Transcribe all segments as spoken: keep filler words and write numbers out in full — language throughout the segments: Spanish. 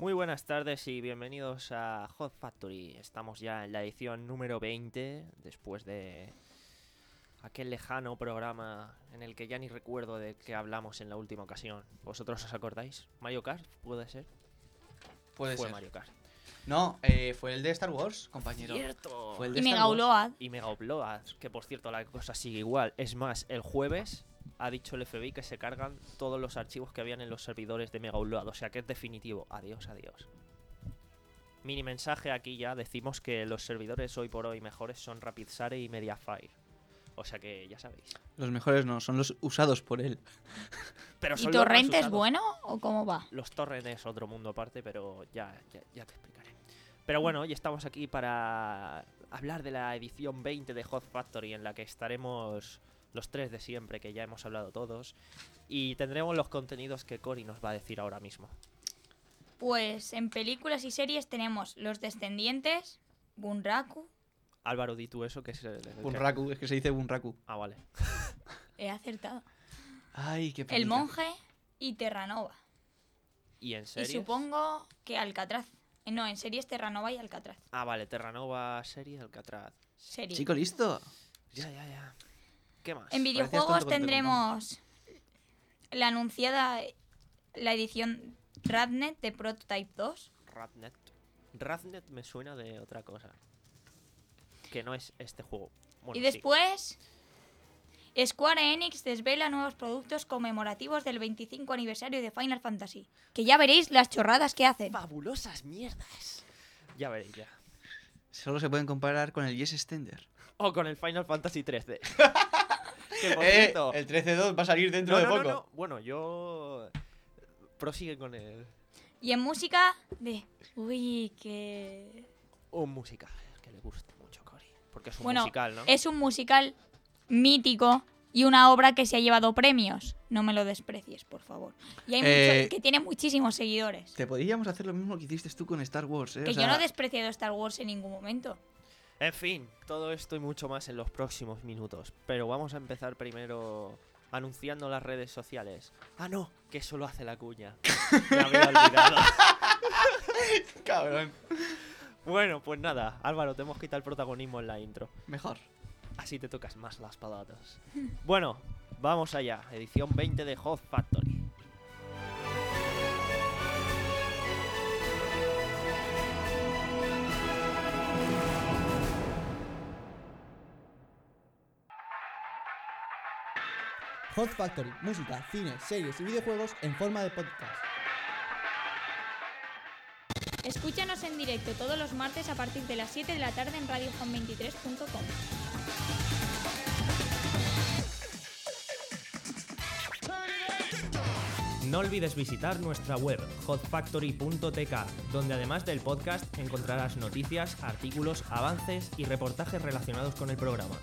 Muy buenas tardes y bienvenidos a Hot Factory. Estamos ya en la edición número veinte, después de aquel lejano programa en el que ya ni recuerdo de qué hablamos en la última ocasión. ¿Vosotros os acordáis? ¿Mario Kart? ¿Puede ser? Puede Fue ser. Mario Kart. No, eh, fue el de Star Wars, compañero. ¡Cierto! Fue el de Y Star Mega Wars. Upload. Y Mega Upload, que por cierto la cosa sigue igual. Es más, el jueves ha dicho el F B I que se cargan todos los archivos que habían en los servidores de Mega Upload. O sea que es definitivo. Adiós, adiós. Mini mensaje aquí ya. Decimos que los servidores hoy por hoy mejores son RapidShare y Mediafire. O sea que ya sabéis. Los mejores no, son los usados por él. Pero ¿Y son los más Torrent es usados. bueno o cómo va? Los torrents es otro mundo aparte, pero ya, ya, ya te explicaré. Pero bueno, hoy estamos aquí para hablar de la edición veinte de Hot Factory, en la que estaremos los tres de siempre, que ya hemos hablado todos, y tendremos los contenidos que Cory nos va a decir ahora mismo. Pues en películas y series tenemos Los Descendientes, Bunraku, Álvaro, di tú eso, que es... el- el- Bunraku, es que se dice Bunraku. Ah, vale. he acertado, Ay, qué El penita. Monje y Terranova. ¿Y en Y series? supongo que Alcatraz. Eh, No, en series Terranova y Alcatraz. Ah, vale, Terranova, serie, Alcatraz. Serie. Chico, listo. Ya, ya, ya. ¿Qué más? En Parecías videojuegos tonto cuando te tendremos la anunciada, la edición Radnet de Prototype dos. Radnet. Radnet me suena de otra cosa. Que no es este juego. Bueno, Y sí. después, Square Enix desvela nuevos productos conmemorativos del veinticinco aniversario de Final Fantasy. Que ya veréis las chorradas que hacen. Fabulosas mierdas. Ya veréis ya. Solo se pueden comparar con el Yes Extender. O con el Final Fantasy trece. Que por Eh, cierto- el trece dos va a salir dentro No, de no, no, poco. no. Bueno, yo... Prosigue con el... Y en música de... Uy, que... Un musical que le guste mucho a Cory. Porque es un Bueno, musical, ¿no? es un musical mítico y una obra que se ha llevado premios. No me lo desprecies, por favor. Y hay Eh, mucho, que tiene muchísimos seguidores. Te podríamos hacer lo mismo que hiciste tú con Star Wars, ¿eh? Que O sea, yo no he despreciado Star Wars en ningún momento. En fin, todo esto y mucho más en los próximos minutos. Pero vamos a empezar primero anunciando las redes sociales. Ah, no, que eso lo hace la cuña. Me había olvidado. Cabrón. Bueno, pues nada, Álvaro, te hemos quitado el protagonismo en la intro. Mejor. Así te tocas más las patatas. Bueno, vamos allá. Edición veinte de Hot Factory. Hot Factory, música, cine, series y videojuegos en forma de podcast. Escúchanos en directo todos los martes a partir de las siete de la tarde en radio home veintitrés punto com. No olvides visitar nuestra web hot factory punto t k, donde además del podcast encontrarás noticias, artículos, avances y reportajes relacionados con el programa.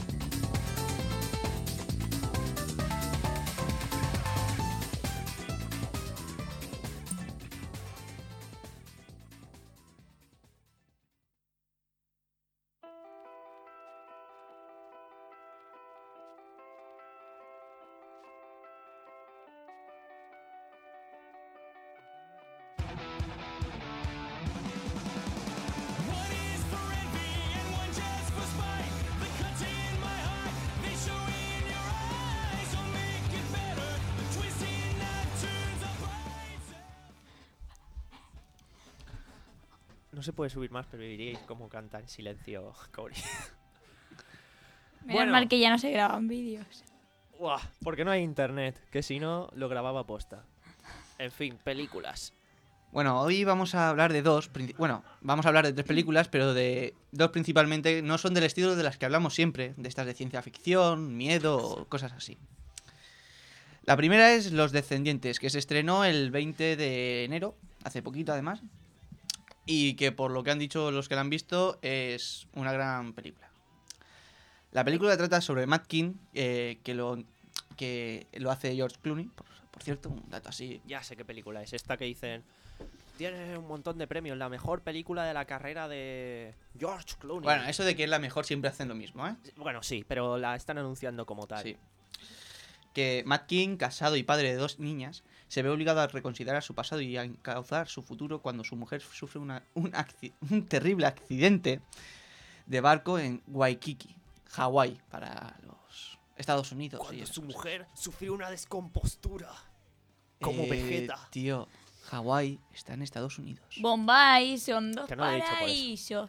No se puede subir más, pero diríais cómo canta en silencio Cory. Menos Bueno. mal que ya no se graban vídeos. Uah, porque no hay internet, que si no lo grababa posta. En fin, películas. Bueno, hoy vamos a hablar de dos. princi- Bueno, vamos a hablar de tres películas, pero de dos principalmente no son del estilo de las que hablamos siempre, de estas de ciencia ficción, miedo o cosas así. La primera es Los Descendientes, que se estrenó el veinte de enero, hace poquito además, y que por lo que han dicho los que la han visto es una gran película. La película trata sobre Matt King, eh, que, lo, que lo hace George Clooney, por, por cierto, un dato así. Ya sé qué película es. Esta que dicen... Tiene un montón de premios. La mejor película de la carrera de George Clooney. Bueno, eso de que es la mejor siempre hacen lo mismo, ¿eh? Bueno, sí, pero la están anunciando como tal. Sí. que Matt King, casado y padre de dos niñas, se ve obligado a reconsiderar su pasado y a encauzar su futuro cuando su mujer sufre una- un, acci- un terrible accidente de barco en Waikiki, Hawái, para los Estados Unidos. y Cuando esas su cosas. mujer sufrió una descompostura. Como Eh, Vegeta. Tío, Hawái está en Estados Unidos. Bombay son dos Que no lo he dicho por eso. paraísos.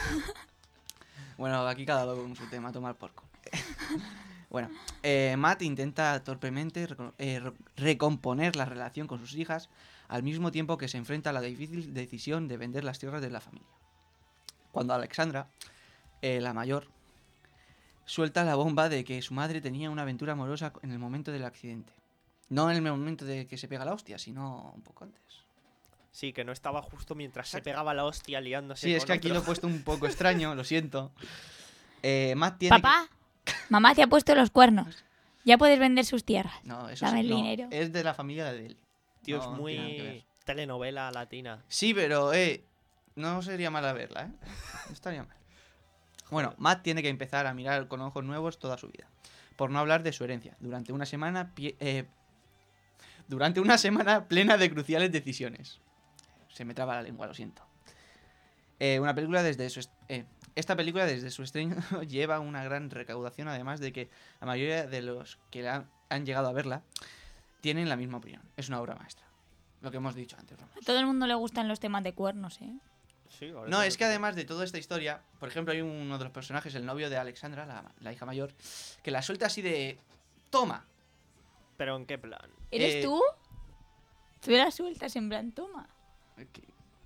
Bueno, aquí cada uno con su tema, a tomar por culo. Bueno, eh, Matt intenta torpemente reco- eh, re- recomponer la relación con sus hijas al mismo tiempo que se enfrenta a la difícil decisión de vender las tierras de la familia. Cuando Alexandra, eh, la mayor, suelta la bomba de que su madre tenía una aventura amorosa en el momento del accidente. No en el momento de que se pega la hostia, sino un poco antes. Sí, que no estaba justo mientras se pegaba la hostia liándose Sí, es con que aquí otro. lo he puesto un poco extraño, lo siento. Eh, Matt tiene que- Papá, mamá te ha puesto los cuernos. Ya puedes vender sus tierras. No, eso Dame sí, el no, dinero. es de la familia de él. Tío, No, es no tiene nada que ver. muy telenovela latina. Sí, pero eh, no sería mala verla, ¿eh? No estaría mal. Bueno, Matt tiene que empezar a mirar con ojos nuevos toda su vida. Por no hablar de su herencia. Durante una semana... pie- eh, durante una semana plena de cruciales decisiones. Se me traba la lengua, lo siento. Eh, una película desde su... est- eh, esta película desde su estreno lleva una gran recaudación, además de que la mayoría de los que la han, han llegado a verla tienen la misma opinión. Es una obra maestra. Lo que hemos dicho antes, Ramos. A todo el mundo le gustan los temas de cuernos, ¿eh? Sí, ahora No, tengo es que además de toda esta historia, por ejemplo, hay uno de los personajes, el novio de Alexandra, la, la hija mayor, que la suelta así de... ¡Toma! ¿Pero en qué plan? ¿Eres Eh, tú? Tú la sueltas en plan, toma. ¿Qué?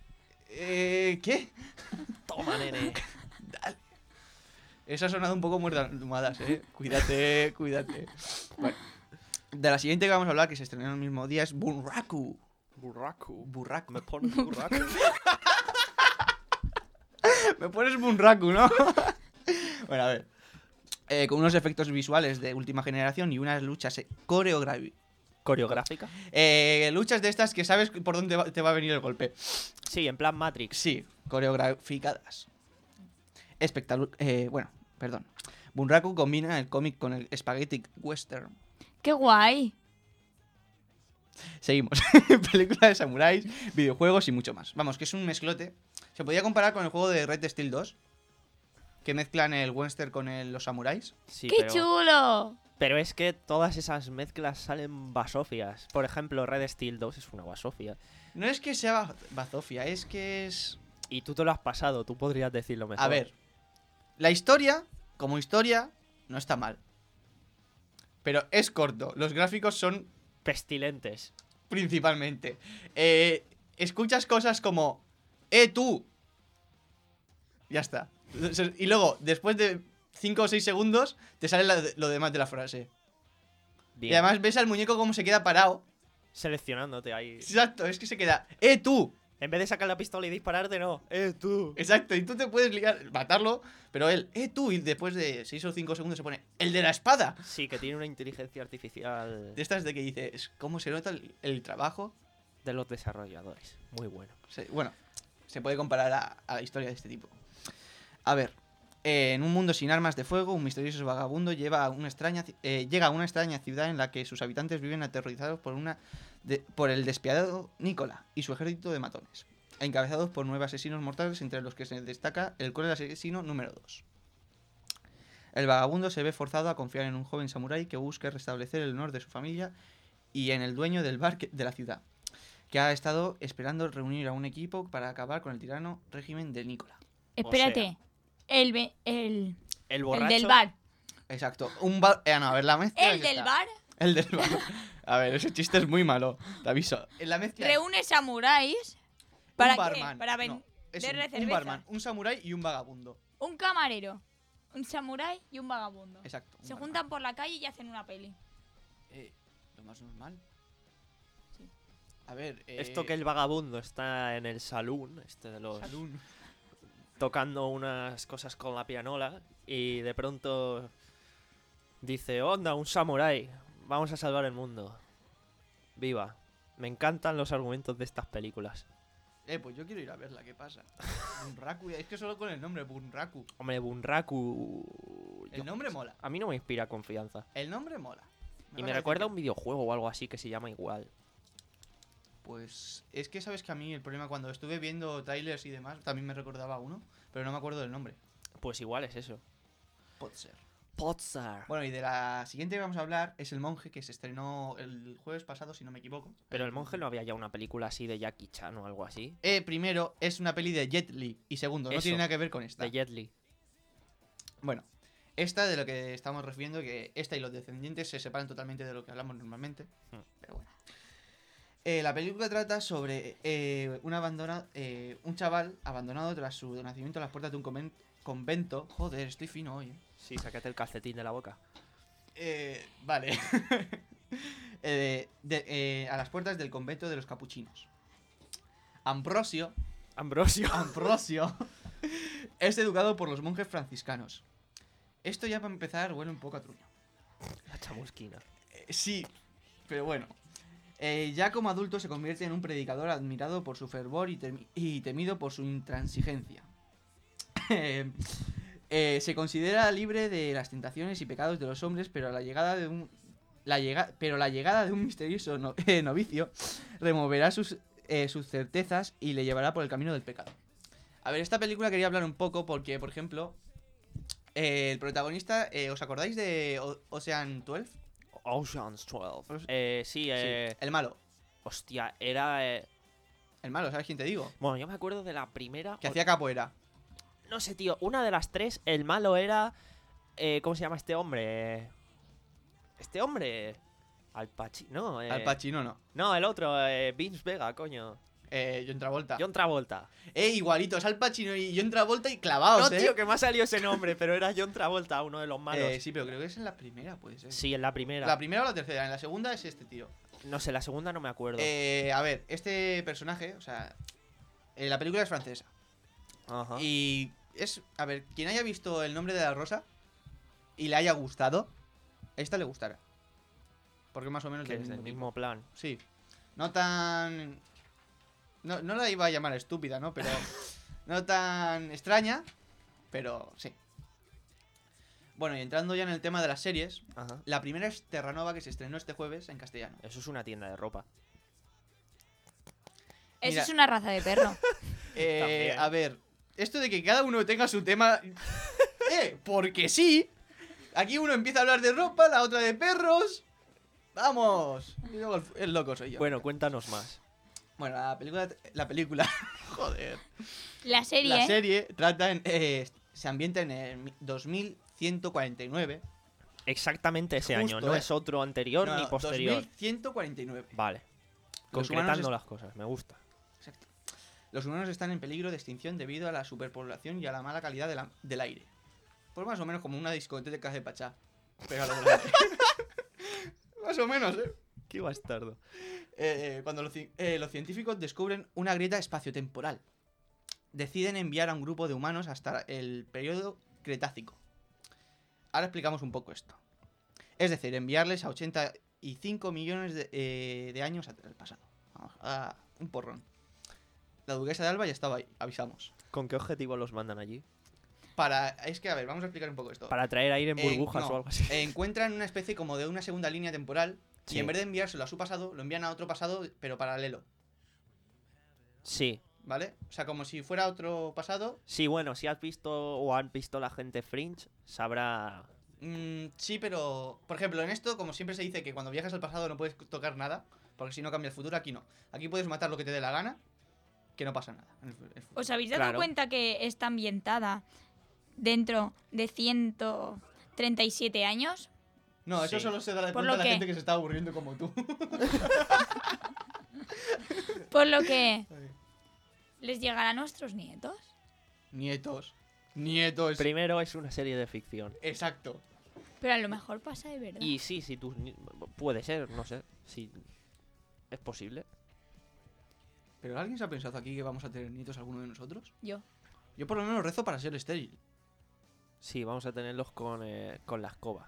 Eh, ¿Qué? Toma, nene. Dale. Eso ha sonado un poco muerta almohadas, eh. Cuídate, cuídate. Bueno, de la siguiente que vamos a hablar, que se estrenó el mismo día, es Bunraku. Burraco. Burraku. Me pones burraco. Me pones Bunraku, ¿no? Bueno, a ver. Eh, con unos efectos visuales de última generación y unas luchas eh, coreografi- ¿Coreográfica? eh, luchas de estas que sabes por dónde va- te va a venir el golpe. Sí, en plan Matrix. Sí, coreograficadas. Espectacular. Eh, bueno, perdón. Bunraku combina el cómic con el spaghetti western. ¡Qué guay! Seguimos. Película de samuráis, videojuegos y mucho más. Vamos, que es un mezclote. Se podía comparar con el juego de Red Steel dos, que mezclan el western con el- los samuráis. Sí, ¡Qué pero, chulo! pero es que todas esas mezclas salen basofias. Por ejemplo, Red Steel dos es una basofia. No es que sea ba- bazofia, es que es... Y tú te lo has pasado, tú podrías decirlo mejor. A ver, la historia, como historia, no está mal. Pero es corto. Los gráficos son Pestilentes. principalmente. Eh, escuchas cosas como, ¡eh, tú! Ya está. Y luego, después de cinco o seis segundos, te sale la- lo demás de la frase. Bien. Y además ves al muñeco cómo se queda parado. Seleccionándote ahí. Exacto, es que se queda, ¡eh, tú! En vez de sacar la pistola y dispararte, no. ¡Eh, tú! Exacto, y tú te puedes ligar, matarlo, pero él, ¡eh, tú! Y después de seis o cinco segundos se pone, ¡el de la espada! Sí, que tiene una inteligencia artificial De estas de que dices, ¿cómo se nota el, el trabajo? de los desarrolladores. Muy bueno. Se- bueno, se puede comparar a, a la historia de este tipo. A ver, eh, en un mundo sin armas de fuego, un misterioso vagabundo lleva a una extraña, ci- eh, llega a una extraña ciudad en la que sus habitantes viven aterrorizados por, una de- por el despiadado Nicola y su ejército de matones, encabezados por nueve asesinos mortales, entre los que se destaca el cruel asesino número dos. El vagabundo se ve forzado a confiar en un joven samurái que busca restablecer el honor de su familia y en el dueño del bar que- de la ciudad, que ha estado esperando reunir a un equipo para acabar con el tirano régimen de Nicola. Espérate. El, be- el, El el borracho. del bar. Exacto. Un bar... eh, no, a ver, la mezcla El es del esta. bar El del bar. A ver, ese chiste es muy malo. Te aviso. En la mezcla es reúne samuráis. un ¿Para qué? barman. Para No, vender es un, un cerveza. barman, un samurái y un vagabundo. Un camarero, un samurái y un vagabundo. Exacto. un Se barman. juntan por la calle y hacen una peli. Eh, lo más normal. Sí. A ver, eh... Esto que el vagabundo está en el saloon, este de los. Salún. tocando unas cosas con la pianola y de pronto dice, onda, un samurái, vamos a salvar el mundo. Viva. Me encantan los argumentos de estas películas. Eh, pues yo quiero ir a verla, ¿qué pasa? Bunraku, es que solo con el nombre, Bunraku. Hombre, Bunraku... El yo- nombre mola. A mí no me inspira confianza. El nombre mola. Y me recuerda a un videojuego o algo así que se llama igual. Pues es que sabes que a mí el problema cuando estuve viendo trailers y demás también me recordaba a uno, pero no me acuerdo del nombre. Pues igual es eso. Puede ser. Potsar. Bueno, y de la siguiente que vamos a hablar es El Monje, que se estrenó el jueves pasado, si no me equivoco. Pero el monje no había ya una película así de Jackie Chan o algo así. Eh, primero, es una peli de Jet Li. Y segundo, no Eso, tiene nada que ver con esta. De Jet Li. Bueno, esta de lo que estamos refiriendo, que esta y los descendientes se separan totalmente de lo que hablamos normalmente. Hmm. Pero bueno. Eh, la película trata sobre eh, un, abandona, eh, un chaval abandonado tras su nacimiento a las puertas de un conven- convento. Joder, estoy fino hoy. eh. Sí, sácate el calcetín de la boca. Eh, vale. Eh, de- eh, a las puertas del convento de los capuchinos. Ambrosio, Ambrosio. Ambrosio es educado por los monjes franciscanos. Esto ya para empezar huele un poco a truño. La chamusquina. Eh, sí, pero bueno. Eh, ya como adulto se convierte en un predicador admirado por su fervor y, temi- y temido por su intransigencia. Eh, eh, se considera libre de las tentaciones y pecados de los hombres, pero la llegada de un la llega, pero la llegada de un misterioso no- eh, novicio removerá sus, eh, sus certezas y le llevará por el camino del pecado. A ver, esta película quería hablar un poco porque, por ejemplo, eh, el protagonista, eh, ¿os acordáis de O- Ocean doce? Ocean's doce. Eh, sí, eh... Sí, el malo. Hostia, era... eh, El malo, ¿sabes quién te digo? Bueno, yo me acuerdo de la primera... Que o- hacía capoeira. No sé, tío. Una de las tres, el malo era... eh, ¿Cómo se llama este hombre? Este hombre... Al Pacino. No, eh, Al Pacino no. No, el otro, eh, Vince Vega, coño. Eh, John Travolta. John Travolta. Eh, igualito, es Al Pacino y John Travolta y clavados, No, eh. tío, que me ha salido ese nombre, pero era John Travolta, uno de los malos. Eh, sí, pero creo que es en la primera, puede ser. Sí, en la primera. La primera o la tercera, en la segunda es este tío. No sé, la segunda no me acuerdo. Eh, a ver, este personaje, o sea, eh, la película es francesa. Ajá. Y es, a ver, quien haya visto El nombre de la rosa y le haya gustado, esta le gustará. Porque más o menos Que del es del mismo tipo. mismo plan. Sí. No tan... No, no la iba a llamar estúpida, ¿no? Pero... no tan extraña, pero sí. Bueno, y entrando ya en el tema de las series, Ajá. la primera es Terranova, que se estrenó este jueves en castellano. Eso es una tienda de ropa. Eso Mira. es una raza de perro. Eh, También. a ver, esto de que cada uno tenga su tema... eh, porque sí. Aquí uno empieza a hablar de ropa, la otra de perros. ¡Vamos! Y luego el, el loco soy yo. Bueno, cuéntanos más. Bueno, la película... La película... joder. La serie. La serie trata en, eh, se ambienta en el dos mil ciento cuarenta y nueve. Exactamente ese Justo, año, no eh. es otro anterior No, ni no, posterior. dos mil ciento cuarenta y nueve. Vale. Los Concretando humanos las cosas, me gusta. Exacto. Los humanos están en peligro de extinción debido a la superpoblación y a la mala calidad de la- del aire. Pues más o menos como una discoteca de Pachá. Pero a lo grande. Más o menos, ¿eh? Qué bastardo. Eh, eh, cuando los, ci- eh, los científicos descubren una grieta espaciotemporal, deciden enviar a un grupo de humanos hasta el periodo Cretácico. Ahora explicamos un poco esto. Es decir, enviarles a ochenta y cinco millones de, eh, de años al pasado. Vamos, a un porrón. La duquesa de Alba ya estaba ahí, avisamos. ¿Con qué objetivo los mandan allí? Para, es que, a ver, vamos a explicar un poco esto. Para traer aire en Eh, burbujas no, o algo así. eh, encuentran una especie como de una segunda línea temporal Sí. y en vez de enviárselo a su pasado, lo envían a otro pasado, pero paralelo. Sí. ¿Vale? O sea, como si fuera otro pasado. Sí, bueno, si has visto o han visto la gente Fringe, sabrá... Mm, sí, pero. Por ejemplo, en esto, como siempre se dice que cuando viajas al pasado no puedes tocar nada, porque si no cambia el futuro, aquí no. Aquí puedes matar lo que te dé la gana, que no pasa nada. en el fu- el futuro. ¿Os habéis dado Claro. cuenta que está ambientada dentro de ciento treinta y siete años? No, eso Sí. solo se da Por cuenta lo la que- gente que se está aburriendo como tú. Por lo que les llegará a nuestros nietos. Nietos. Nietos. Primero es una serie de ficción. Exacto. Pero a lo mejor pasa de verdad. Y sí, si tus... ni- Puede ser, no sé. Si es posible. ¿Pero alguien se ha pensado aquí que vamos a tener nietos alguno de nosotros? Yo. Yo por lo menos rezo para ser estéril. Sí, vamos a tenerlos con, eh, con la escoba.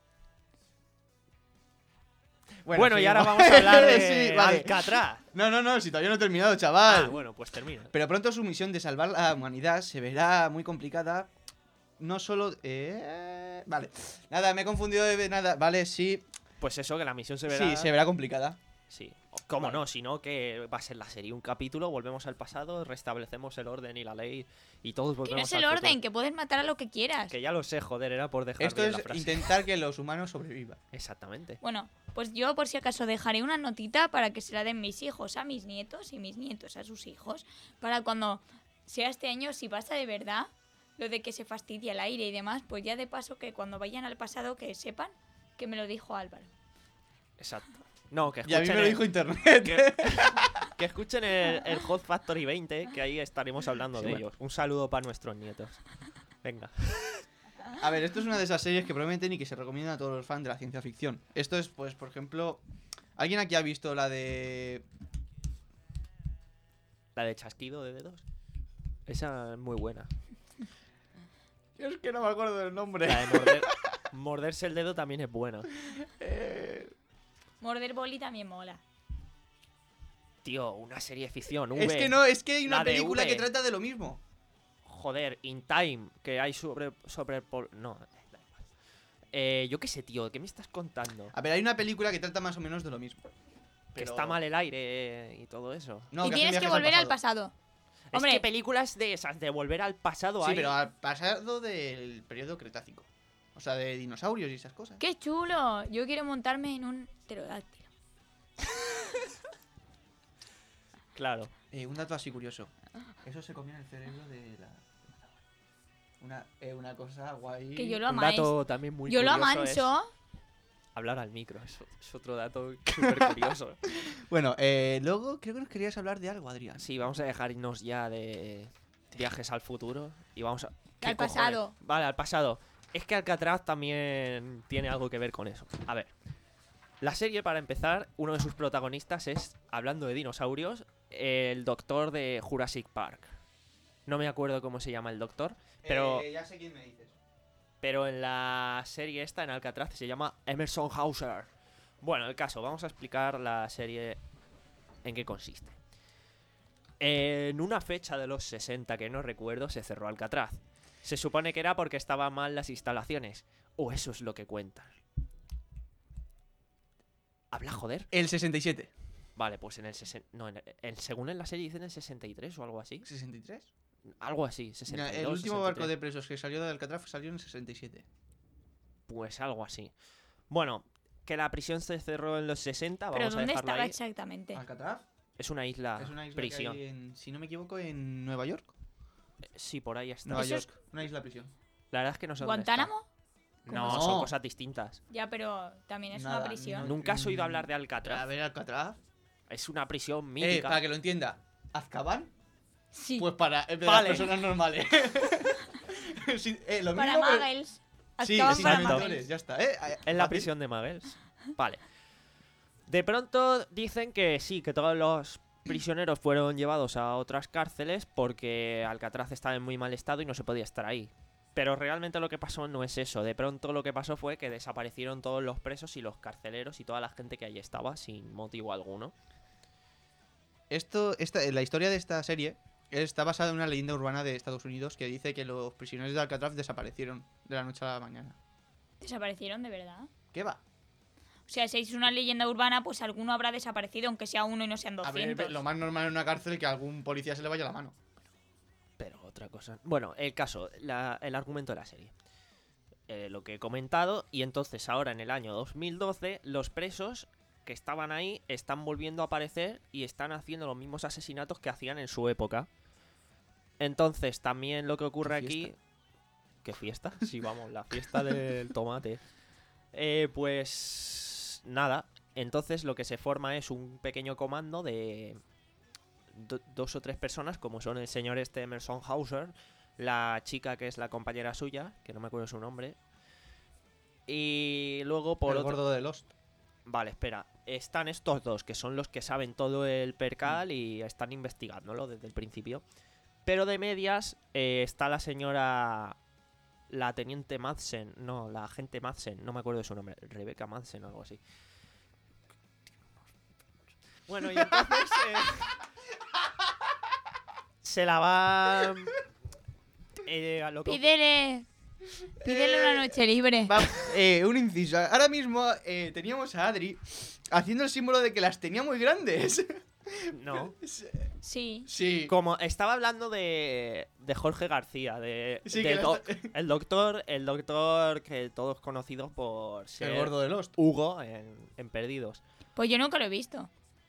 Bueno, y ahora seguimos. vamos a hablar de Sí, vale. Alcatraz. No, no, no, si todavía no he terminado, chaval. Ah, bueno, pues termina. Pero pronto su misión de salvar la humanidad se verá muy complicada. No solo... Eh... Vale. Nada, me he confundido de nada. Vale, sí. Pues eso, que la misión se verá... Sí, se verá complicada. Sí. ¿Cómo Vale. no? Si no, que va a ser la serie. Un capítulo, volvemos al pasado, restablecemos el orden y la ley y todos Que no volvemos es el al orden, futuro. que puedes matar a lo que quieras. Que ya lo sé, joder, era por dejar Esto bien es la frase. intentar que los humanos sobrevivan. Exactamente. Bueno, pues yo por si acaso dejaré una notita para que se la den mis hijos a mis nietos y mis nietos a sus hijos. Para cuando sea este año, si pasa de verdad, lo de que se fastidia el aire y demás, pues ya de paso que cuando vayan al pasado que sepan que me lo dijo Álvaro. Exacto. No, que Y a mí escuchen, me lo el, dijo internet. que, que escuchen el, el Hot Factory veinte, que ahí estaremos hablando Sí, de bueno. ellos. Un saludo para nuestros nietos. Venga. A ver, esto es una de esas series que prometen y que se recomiendan a todos los fans de la ciencia ficción. Esto es, pues, por ejemplo... ¿Alguien aquí ha visto la de... La de chasquido de dedos. Esa es muy buena. Es que no me acuerdo del nombre. La de morder- morderse el dedo también es buena. Eh, Morder boli también mola. Tío, una serie de ficción. Es V. que no, es que hay una La de película V. que trata de lo mismo. Joder, In Time, que hay sobre... sobre pol- no, da igual. Eh, yo qué sé, tío, ¿qué me estás contando? A ver, hay una película que trata más o menos de lo mismo. Que Pero- está mal el aire y todo eso. No, y hacen tienes que viajes volver al pasado. Es Hombre. que películas de esas, de volver al pasado Sí, hay... pero al pasado del periodo cretácico. O sea, de dinosaurios y esas cosas. ¡Qué chulo! Yo quiero montarme en un pterodáctilo. Claro. Eh, un dato así curioso. Eso se comía en el cerebro de la... Una, eh, una cosa guay. Que yo lo Un amáis. dato también muy Yo lo curioso amanso. es hablar al micro, es, es otro dato súper curioso. Bueno, eh, luego creo que nos querías hablar de algo, Adrián. Sí, vamos a dejarnos ya de viajes al futuro y vamos a... ¿Qué Al cojones? pasado. Vale, al pasado. Es que Alcatraz también tiene algo que ver con eso. A ver. La serie, para empezar, uno de sus protagonistas es, hablando de dinosaurios, el doctor de Jurassic Park. No me acuerdo cómo se llama el doctor, pero, Eh, ya sé quién me dices. pero en la serie esta, en Alcatraz, se llama Emerson Hauser. Bueno, el caso, vamos a explicar la serie en qué consiste. En una fecha de los sesenta que no recuerdo, se cerró Alcatraz. Se supone que era porque estaban mal las instalaciones. O eso es lo que cuentan. ¿Habla, joder? El sesenta y siete. Vale, pues en el sesenta... No, en el- en- según en la serie dicen el sesenta y tres o algo así. ¿sesenta y tres? Algo así, Mira, sesenta y dos, el último sesenta y barco tres. de presos que salió de Alcatraz salió en el sesenta y siete. Pues algo así. Bueno, que la prisión se cerró en los sesenta, Pero vamos a ¿dónde dejarlo estaba ahí. exactamente? ¿Alcatraz? Es una isla, es una isla prisión. que hay en, si no me equivoco, en Nueva York. Eh, Sí, por ahí está. Nueva ¿Eso es- York, una isla prisión. La verdad es que no sé dónde está. ¿Guantánamo? No, ¿Cómo? son No. cosas distintas. Ya, pero también es Nada, una prisión. no- ¿Nunca has oído hablar de A Alcatraz? ver, Alcatraz. Es una prisión Eh, mítica. para que lo entienda. ¿Azkaban? Sí. Pues para eh, de Vale. las personas normales. Sí, eh, lo para mismo, pero- Muggles. Sí, Azkaban sí, para exacto. Muggles. mentores, ya está. ¿eh? En la Fácil. prisión de Muggles. Vale. De pronto dicen que sí, que todos los prisioneros fueron llevados a otras cárceles porque Alcatraz estaba en muy mal estado y no se podía estar ahí. Pero realmente lo que pasó no es eso. De pronto lo que pasó fue que desaparecieron todos los presos y los carceleros y toda la gente que allí estaba sin motivo alguno. Esto, esta, la historia de esta serie está basada en una leyenda urbana de Estados Unidos que dice que los prisioneros de Alcatraz desaparecieron de la noche a la mañana. Desaparecieron de verdad. ¿Qué va? O sea, si es una leyenda urbana, pues alguno habrá desaparecido, aunque sea uno y no sean A doscientos. ver, lo más normal en una cárcel es que a algún policía se le vaya la mano. Pero otra cosa. Bueno, el caso, la- el argumento de la serie. Eh, lo que he comentado, y entonces ahora en el año dos mil doce, los presos que estaban ahí están volviendo a aparecer y están haciendo los mismos asesinatos que hacían en su época. Entonces, también lo que ocurre ¿Qué aquí. fiesta? ¿Qué fiesta? Sí, vamos, la fiesta del tomate. Eh, pues. Nada. Entonces, lo que se forma es un pequeño comando de. do- dos o tres personas, como son el señor este Emerson Hauser, la chica que es la compañera suya, que no me acuerdo su nombre. Y luego por el otro. gordo de Lost. Vale, espera. Están estos dos, que son los que saben todo el percal y están investigándolo desde el principio. Pero de medias eh, está la señora... La teniente Madsen. No, la agente Madsen. No me acuerdo de su nombre. Rebecca Madsen o algo así. Bueno, y entonces... eh, se la va... eh, a lo que- Pídele Pídele una noche libre. Va- eh, un inciso. Ahora mismo eh, teníamos a Adri haciendo el símbolo de que las tenía muy grandes. No. Sí. Sí. Como estaba hablando de, de Jorge García, de, Sí, de que la do- está- el doctor, el doctor que todos conocidos por ser El gordo de Lost. Hugo en, en Perdidos. Pues yo nunca lo he visto.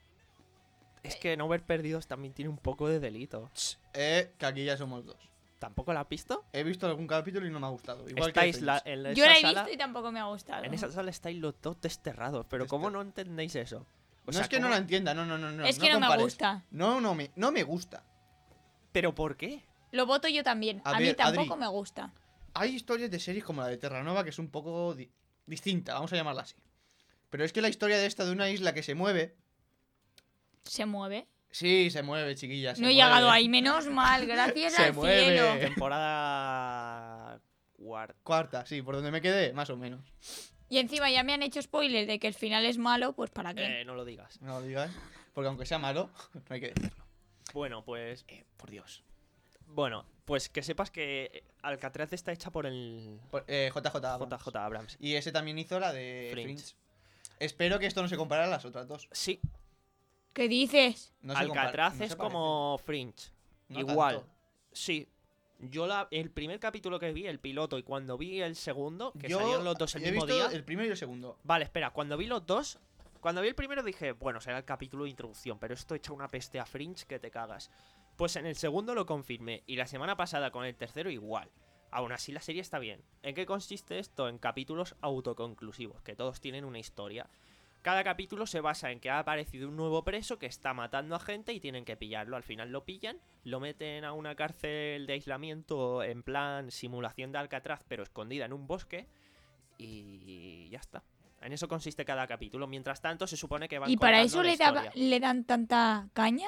Es que no ver Perdidos también tiene un poco de delito. Eh, que aquí ya somos dos. ¿Tampoco la has visto? He visto algún capítulo y no me ha gustado. Igual Estáis que la- Friends. en esa Yo la he sala, visto y tampoco me ha gustado. en esa sala estáis los dos desterrados, pero ¿cómo no entendéis eso? O No sea, es que ¿cómo- no la entienda, no, no, no. no es que no, me compares. gusta. No, no me, no me gusta. ¿Pero por qué? Lo voto yo también. A A, mí ver, tampoco Adri. me gusta. Hay historias de series como la de Terranova que es un poco di- distinta, vamos a llamarla así. Pero es que la historia de esta de una isla que se mueve. Se mueve. Sí, se mueve, chiquillas. No he llegado ahí, menos mal, gracias Se al mueve. cielo. Temporada cuarta. Cuarta, sí, por donde me quedé, más o menos. Y encima ya me han hecho spoiler de que el final es malo, pues ¿para qué? Eh, no lo digas. No lo digas, porque aunque sea malo, no hay que decirlo. Bueno, pues Eh, por Dios. bueno, pues que sepas que Alcatraz está hecha por el Por- eh, J J Abrams. J J Abrams. Y ese también hizo la de Fringe. Fringe. Espero que esto no se compare a las otras dos. Sí, ¿Qué dices? No se compara- Alcatraz no se es parece. como Fringe. No Igual. tanto. Sí. Yo la, el primer capítulo que vi, el piloto, y cuando vi el segundo, que Yo salieron los dos el he mismo visto día. el primero y el segundo. Vale, espera, cuando vi los dos, cuando vi el primero dije, bueno, será el capítulo de introducción, pero esto echa una peste a Fringe que te cagas. Pues en el segundo lo confirmé, y la semana pasada con el tercero igual. Aún así la serie está bien. ¿En qué consiste esto? En capítulos autoconclusivos, que todos tienen una historia. Cada capítulo se basa en que ha aparecido un nuevo preso que está matando a gente y tienen que pillarlo. Al final lo pillan, lo meten a una cárcel de aislamiento en plan simulación de Alcatraz, pero escondida en un bosque. Y ya está. En eso consiste cada capítulo. Mientras tanto, se supone que van ¿Y para contando eso la le, daba- historia. le dan tanta caña?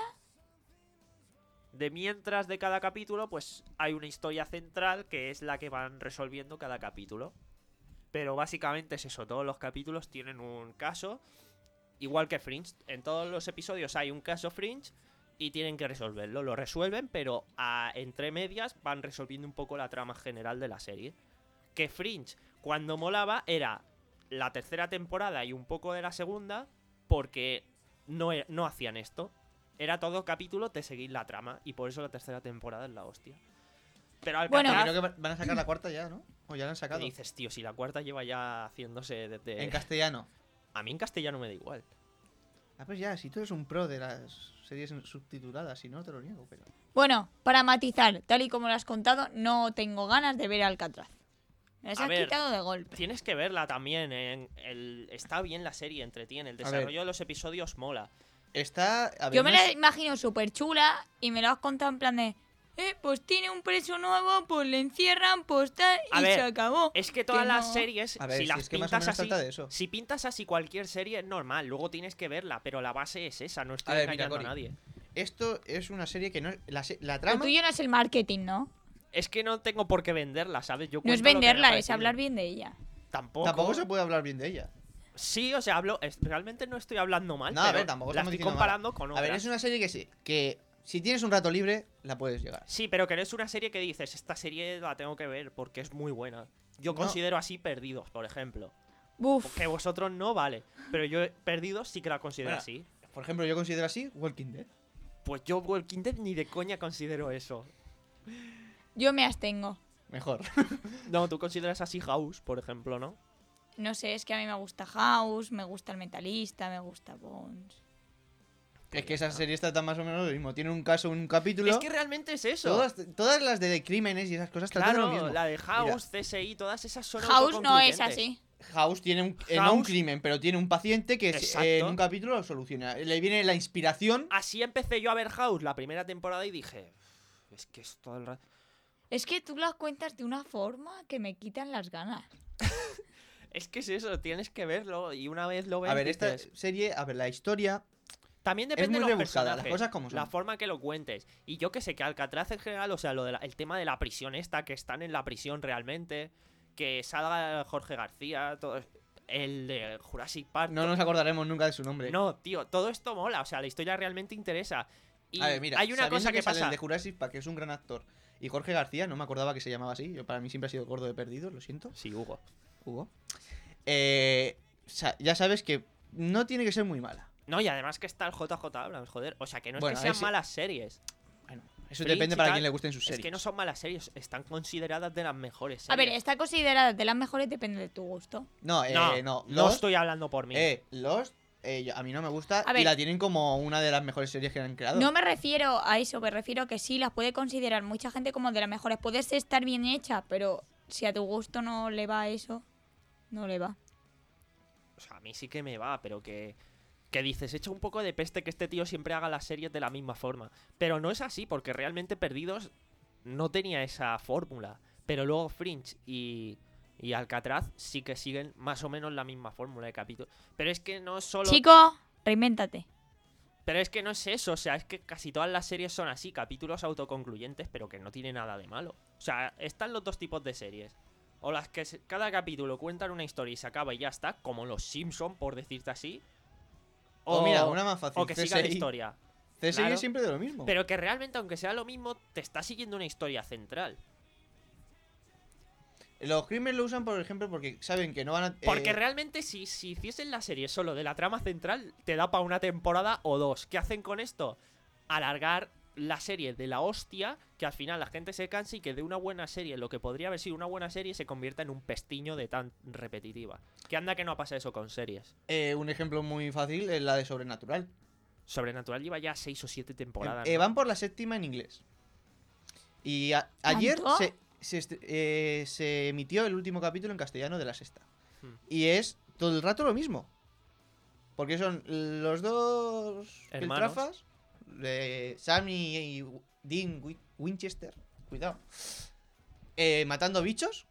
De mientras de cada capítulo, pues hay una historia central que es la que van resolviendo cada capítulo. Pero básicamente es eso, todos los capítulos tienen un caso, igual que Fringe. En todos los episodios hay un caso Fringe y tienen que resolverlo. Lo resuelven, pero a, entre medias van resolviendo un poco la trama general de la serie. Que Fringe, cuando molaba, era la tercera temporada y un poco de la segunda, porque no, e- no hacían esto. Era todo capítulo de seguir la trama, y por eso la tercera temporada es la hostia. Pero al Bueno. Creo que van a sacar la cuarta ya, ¿no? O ya la han ¿Qué sacado. dices, tío? Si la cuarta lleva ya haciéndose desde... En castellano. A mí en castellano me da igual. Ah, pues ya, si tú eres un pro de las series subtituladas, si no, te lo niego, pero... Bueno, para matizar, tal y como lo has contado, no tengo ganas de ver Alcatraz. Me las A has ver, quitado de golpe. Tienes que verla también. En el... Está bien la serie, entretiene. El A ver. desarrollo de los episodios mola. Está... A ver, Yo me no la es- imagino súper chula y me lo has contado en plan de... Eh, pues tiene un preso nuevo, pues le encierran, pues tal, A y ver, se acabó. Es que todas Que las no. series, A ver, si si las es que más o pintas menos así, trata de eso. si pintas así cualquier serie es normal, luego tienes que verla, pero la base es esa, no estoy A ver, mira, engañando a Cori. nadie. Esto es una serie que no... La, se- la Lo trama... tuyo no es el marketing, ¿no? Es que no tengo por qué venderla, ¿sabes? Yo No es cuento lo que me ha venderla, es parecido. hablar bien de ella. Tampoco. Tampoco se puede hablar bien de ella. Sí, o sea, hablo. es- realmente no estoy hablando mal. No, a pero ver, tampoco la estamos estoy diciendo comparando con A otras. ver, es una serie que sí, que si tienes un rato libre, la puedes llegar. Sí, pero que no es una serie que dices, esta serie la tengo que ver porque es muy buena. Yo No. considero así Perdidos, por ejemplo. Buf. Que vosotros no, vale. Pero yo Perdidos sí que la considero Bueno. así. Por ejemplo, yo considero así Walking Dead. Pues yo Walking Dead ni de coña considero eso. Yo me abstengo. Mejor. No, tú consideras así House, por ejemplo, ¿no? No sé, es que a mí me gusta House, me gusta El Mentalista, me gusta Bones. Es que esa serie trata más o menos lo mismo. Tiene un caso, un capítulo. Es que realmente es eso. Todas, todas las de crímenes y esas cosas tratan de lo Claro, mismo. la de House, C S I, todas esas son House no es autoconcluyentes. así. House tiene un, eh, no House- un crimen, pero tiene un paciente que es- Exacto. eh, en un capítulo lo soluciona. Le viene la inspiración. Así empecé yo a ver House la primera temporada y dije, es que es todo el rato... Es que tú las cuentas de una forma que me quitan las ganas. Es que es eso, tienes que verlo y una vez lo ves A ver, esta dices- serie, a ver, la historia. También depende muy de los rebuscada, las personajes, cosas como son. la forma que lo cuentes. Y yo que sé, que Alcatraz en general, o sea, lo de la- el tema de la prisión esta, que están en la prisión realmente, que salga Jorge García, todo, el de Jurassic Park... No nos acordaremos nunca de su nombre. No, tío, todo esto mola, o sea, la historia realmente interesa. Y a ver, mira, hay una sabiendo cosa que, sale pasa... el de Jurassic Park, que es un gran actor, Y Jorge García, no me acordaba que se llamaba así. Yo, para mí siempre ha sido el gordo de Perdidos, lo siento. Sí, Hugo. Hugo. Eh, sa- ya sabes que no tiene que ser muy mala. No, y además que está el J J Abrams, joder. O sea, que no es Bueno, que sean ese- malas series. Bueno, eso Fringe depende y para tal, quien le gusten sus Es series. que no son malas series, están consideradas de las mejores series. A ver, está considerada de las mejores, depende de tu gusto. No, eh, No, no. no Lost, estoy hablando por mí. eh, Lost, eh, yo- a mí no me gusta A y ver. la tienen como una de las mejores series que han creado. No me refiero a eso, me refiero a que sí, las puede considerar mucha gente como de las mejores. Puede ser estar bien hecha, pero si a tu gusto no le va eso, no le va. O sea, a mí sí que me va, pero que... Que dices, echa un poco de peste que este tío siempre haga las series de la misma forma. Pero no es así, porque realmente Perdidos no tenía esa fórmula. Pero luego Fringe y, y Alcatraz sí que siguen más o menos la misma fórmula de capítulos. Pero es que no es solo... Chico, reinvéntate. Pero es que no es eso, o sea, es que casi todas las series son así, capítulos autoconcluyentes, pero que no tiene nada de malo. O sea, están los dos tipos de series. O las que se- cada capítulo cuentan una historia y se acaba y ya está, como los Simpson, por decirte así. O mira, una más fácil. O que siga la C S I. historia. C S I Claro. es siempre de lo mismo. Pero que realmente, aunque sea lo mismo, te está siguiendo una historia central. Los crímenes lo usan, por ejemplo, porque saben que no van a... eh, Porque realmente si, si hiciesen la serie solo de la trama central, te da para una temporada o dos. ¿Qué hacen con esto? Alargar la serie de la hostia, que al final la gente se canse y que de una buena serie, lo que podría haber sido una buena serie, se convierta en un pestiño de tan repetitiva. Que anda que no pasa eso con series. eh, un ejemplo muy fácil es la de Sobrenatural. Sobrenatural lleva ya seis o siete temporadas. Eh, ¿no? van por la séptima en inglés. Y a- ayer ¿Tanto? se, se, est- eh, se emitió el último capítulo en castellano de la sexta. Hmm. Y es todo el rato lo mismo. Porque son los dos Hermanos. piltrafas, de Sam y, y Dean Wi- Winchester, cuidado, eh, matando bichos.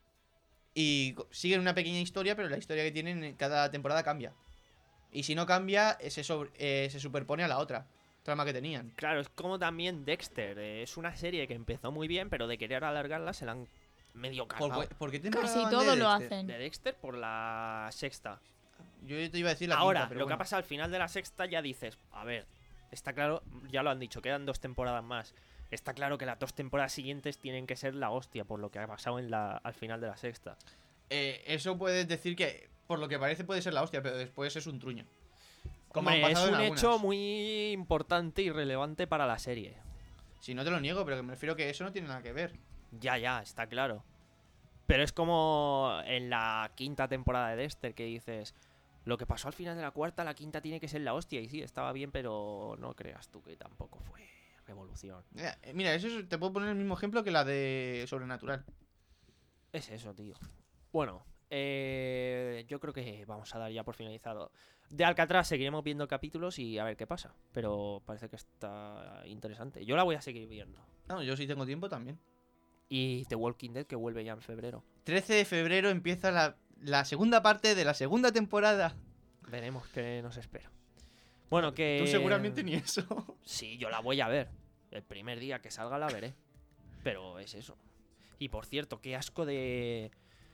Y co- siguen una pequeña historia, pero la historia que tienen en cada temporada cambia. Y si no cambia, eh, se, sobre- eh, se superpone a la otra trama que tenían. Claro, es como también Dexter. eh, Es una serie que empezó muy bien, pero de querer alargarla se la han medio ¿Por, cargado. qué- por qué temporada Casi van de todo lo Dexter? hacen. De Dexter por la sexta. Yo te iba a decir la Ahora, quinta, pero lo que bueno. ha pasado al final de la sexta ya dices, a ver, está claro, ya lo han dicho, quedan dos temporadas más. Está claro que las dos temporadas siguientes tienen que ser la hostia por lo que ha pasado en la, al final de la sexta. Eh, eso puedes decir que, por lo que parece, puede ser la hostia, pero después es un truño. Como Hombre, han es pasado en un algunas. hecho muy importante y relevante para la serie. Si no te lo niego, pero que me refiero que eso no tiene nada que ver. Ya, ya, está claro. Pero es como en la quinta temporada de Dexter que dices, lo que pasó al final de la cuarta, la quinta tiene que ser la hostia. Y sí, estaba bien, pero no creas tú que tampoco fue revolución. Mira, eh, mira, eso es- te puedo poner el mismo ejemplo que la de Sobrenatural. Es eso, tío. Bueno, eh, yo creo que vamos a dar ya por finalizado. De Alcatraz seguiremos viendo capítulos y a ver qué pasa. Pero parece que está interesante. Yo la voy a seguir viendo. No, yo sí tengo tiempo también. Y The Walking Dead que vuelve ya en febrero. trece de febrero empieza la, la segunda parte de la segunda temporada. Veremos qué nos espera. Bueno, que... Tú seguramente ni eso. Sí, yo la voy a ver. El primer día que salga la veré. Pero es eso. Y por cierto, qué asco de...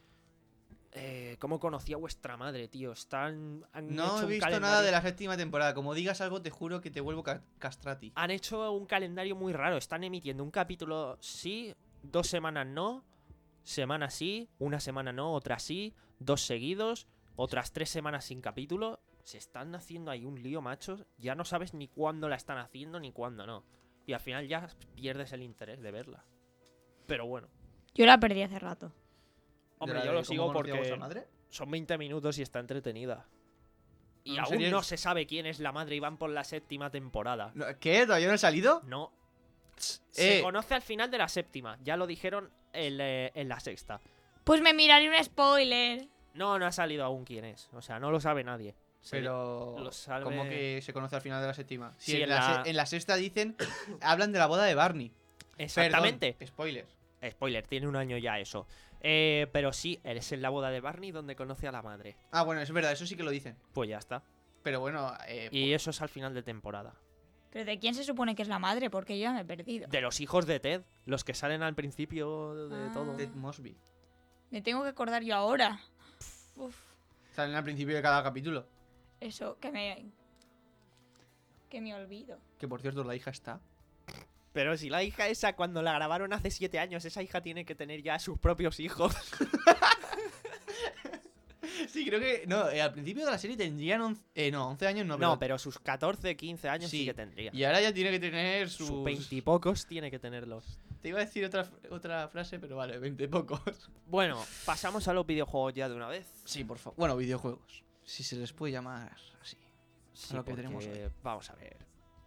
Eh, ¿Cómo conocí a vuestra madre, tío? Están... Han No hecho he un visto nada calendario- de la séptima temporada. Como digas algo, te juro que te vuelvo ca- castrati. Han hecho un calendario muy raro. Están emitiendo un capítulo sí, dos semanas no, semana sí, una semana no, otra sí, dos seguidos, otras tres semanas sin capítulo. Se están haciendo ahí un lío, machos. Ya no sabes ni cuándo la están haciendo ni cuándo no. Y al final ya pierdes el interés de verla. Pero bueno. Yo la perdí hace rato. Hombre, ¿De la yo de lo cómo sigo conocí a porque vuestra madre? son veinte minutos y está entretenida. Y ¿En aún serio? no se sabe quién es la madre y van por la séptima temporada. No, ¿Qué? ¿Todavía no ha salido? No. Se Eh. conoce al final de la séptima. Ya lo dijeron en, eh, en la sexta. Pues me miraré un spoiler. No, no ha salido aún quién es. O sea, no lo sabe nadie. Se- Pero... lo sabe- ¿Cómo que se conoce al final de la séptima? Sí, Sí, en, en la... la- se- en la sexta dicen... hablan de la boda de Barney. Exactamente. Perdón, spoiler. Spoiler, tiene un año ya eso. Eh, pero sí, él es en la boda de Barney donde conoce a la madre. Ah, bueno, es verdad, eso sí que lo dicen. Pues ya está. Pero bueno, eh, Y eso es al final de temporada. ¿Pero de quién se supone que es la madre? Porque yo ya me he perdido. De los hijos de Ted, los que salen al principio de Ah. todo. Ted Mosby. Me tengo que acordar yo ahora. Uf, Salen al principio de cada capítulo. eso, que me... Que me olvido. Que por cierto, la hija está. Pero si la hija esa, cuando la grabaron hace siete años, esa hija tiene que tener ya sus propios hijos. Sí, creo que. No, eh, al principio de la serie tendrían once, eh, no, once años, no, No, pero sus catorce, quince años sí, Sí. que tendría. Y ahora ya tiene que tener sus. Sus veintipocos tiene que tenerlos. Te iba a decir otra, otra frase, pero vale, veintipocos. Bueno, pasamos a los videojuegos ya de una vez. Sí, por favor. Bueno, videojuegos. Si se les puede llamar así. Sí, lo que porque tenemos hoy. vamos a ver.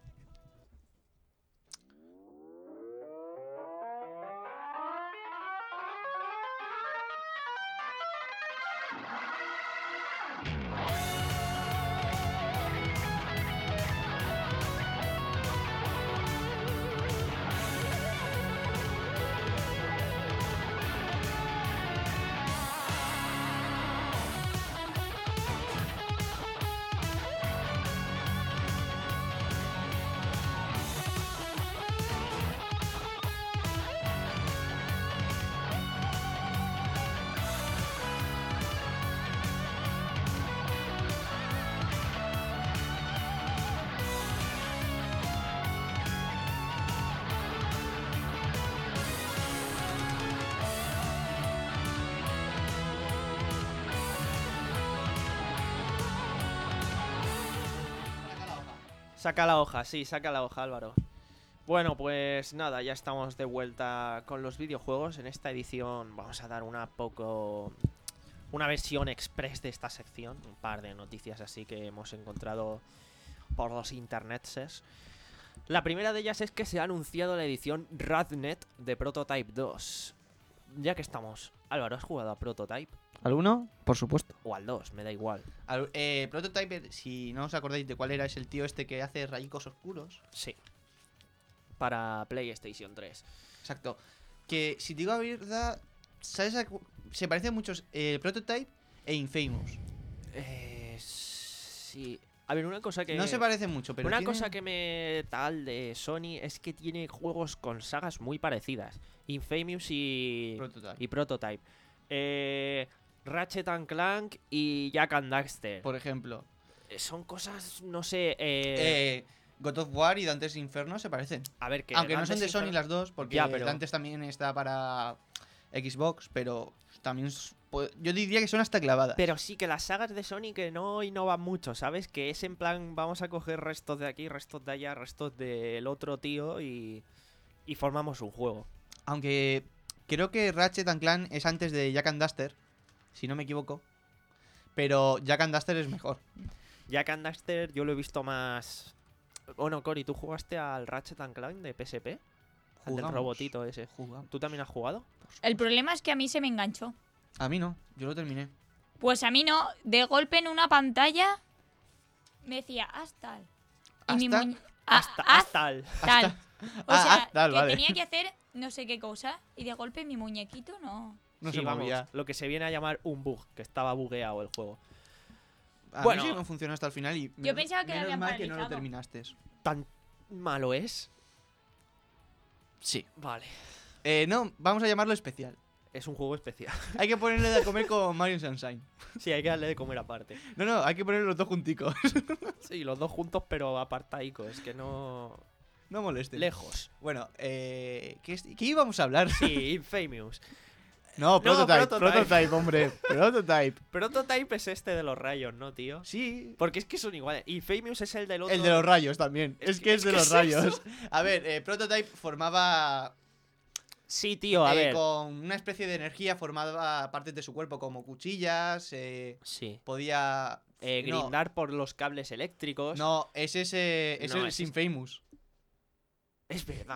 Saca la hoja, sí, saca la hoja, Álvaro. Bueno, pues nada, ya estamos de vuelta con los videojuegos. En esta edición vamos a dar una poco... una versión express de esta sección. Un par de noticias así que hemos encontrado por los internets. La primera de ellas es que se ha anunciado la edición Radnet de Prototype dos. Ya que estamos, Álvaro, ¿has jugado a Prototype? ¿Al uno? Por supuesto. O al dos, me da igual. Al, eh, Prototype, si no os acordáis de cuál era, es el tío este que hace rayicos oscuros. Sí. Para PlayStation tres. Exacto. Que, si te digo la verdad, ¿sabes? A cu- se parecen muchos eh, Prototype e Infamous. Eh, sí. A ver, una cosa que... No se parecen mucho, pero una tienen- cosa que me tal de Sony es que tiene juegos con sagas muy parecidas. Infamous y... Prototype. y Prototype. Eh... Ratchet and Clank y Jak and Daxter. Por ejemplo, Eh, Son cosas, no sé... Eh... eh, God of War y Dante's Inferno se parecen. a ver, que Aunque no son Dante's de Sony Inferno- las dos, porque Ya, pero- Dantes también está para Xbox, pero también s- pu- yo diría que son hasta clavadas. Pero sí que las sagas de Sony que no innovan mucho, ¿sabes? Que es en plan, vamos a coger restos de aquí, restos de allá, restos del otro tío y... y formamos un juego. Aunque creo que Ratchet and Clank es antes de Jak and Daxter, si no me equivoco. Pero Jak and Daxter es mejor. Jak and Daxter yo lo he visto más... Bueno, Cory, ¿tú jugaste al Ratchet and Clank de P S P? Al del Jugamos. robotito ese. Jugamos. ¿Tú también has jugado? El problema es que a mí se me enganchó. A mí no, yo lo terminé. Pues a mí no. De golpe en una pantalla me decía, haz tal. Y mi ¿Hasta? muñe- Ah, Hasta, haz hasta el... tal. O Ah, sea, haz tal, que vale. tenía que hacer no sé qué cosa y de golpe mi muñequito no. No Sí, se vamos, movía. lo que se viene a llamar un bug, que estaba bugueado el juego. A Bueno. mí sí que me funcionó hasta el final y Yo pensaba que lo menos habían mal que no lo paralizado. terminaste. ¿Tan malo es? Sí. Vale. Eh, no, vamos a llamarlo especial. Es un juego especial. Hay que ponerle de comer con Mario Sunshine. Sí, hay que darle de comer aparte. No, no, hay que poner los dos junticos. Sí, los dos juntos, pero apartaicos. Es que no... No molestes. Lejos. Bueno, eh, ¿qué, es- ¿qué íbamos a hablar? Sí, Infamous. No, Prototype, Prototype. Prototype, hombre. Prototype. Prototype es este de los rayos, ¿no, tío? Sí. Porque es que son iguales. Infamous es el del otro. El de los rayos también. Es, Es que que- es, es de que los es rayos. eso. A ver, eh, Prototype formaba Sí, tío, a eh, ver. con una especie de energía, formaba partes de su cuerpo como cuchillas, eh, Sí. podía... Eh, no, grindar por los cables eléctricos. no, es ese, ese No, es ese es- Infamous. Es verdad.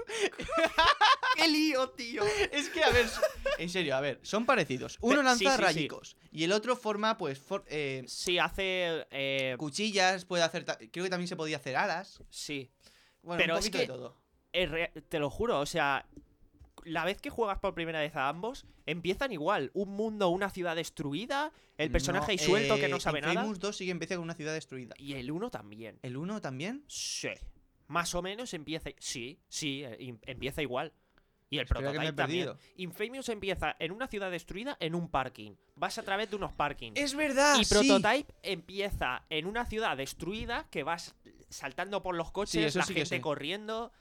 ¡Qué lío, tío! Es que, a ver, en serio, a ver, son parecidos. Uno Pe- lanza sí, sí, sí. rayicos y el otro forma, pues, for- eh, Sí, hace... eh, cuchillas, puede hacer... ta- Creo que también se podía hacer alas. sí. Bueno, Pero un es poquito que- de todo. Es re- te lo juro, o sea... La vez que juegas por primera vez a ambos, empiezan igual. Un mundo, una ciudad destruida, el personaje No, ahí suelto que eh, no sabe nada. Infamous dos sí que empieza con una ciudad destruida. Y el uno también. ¿El uno también? Sí. Más o menos empieza... Sí, sí, eh, im- empieza igual. Y el Espera que me he Prototype también. perdido. Infamous empieza en una ciudad destruida en un parking. Vas a través de unos parkings. ¡Es verdad! Y sí. Prototype empieza en una ciudad destruida que vas saltando por los coches, Sí, eso la sí que gente sé. corriendo.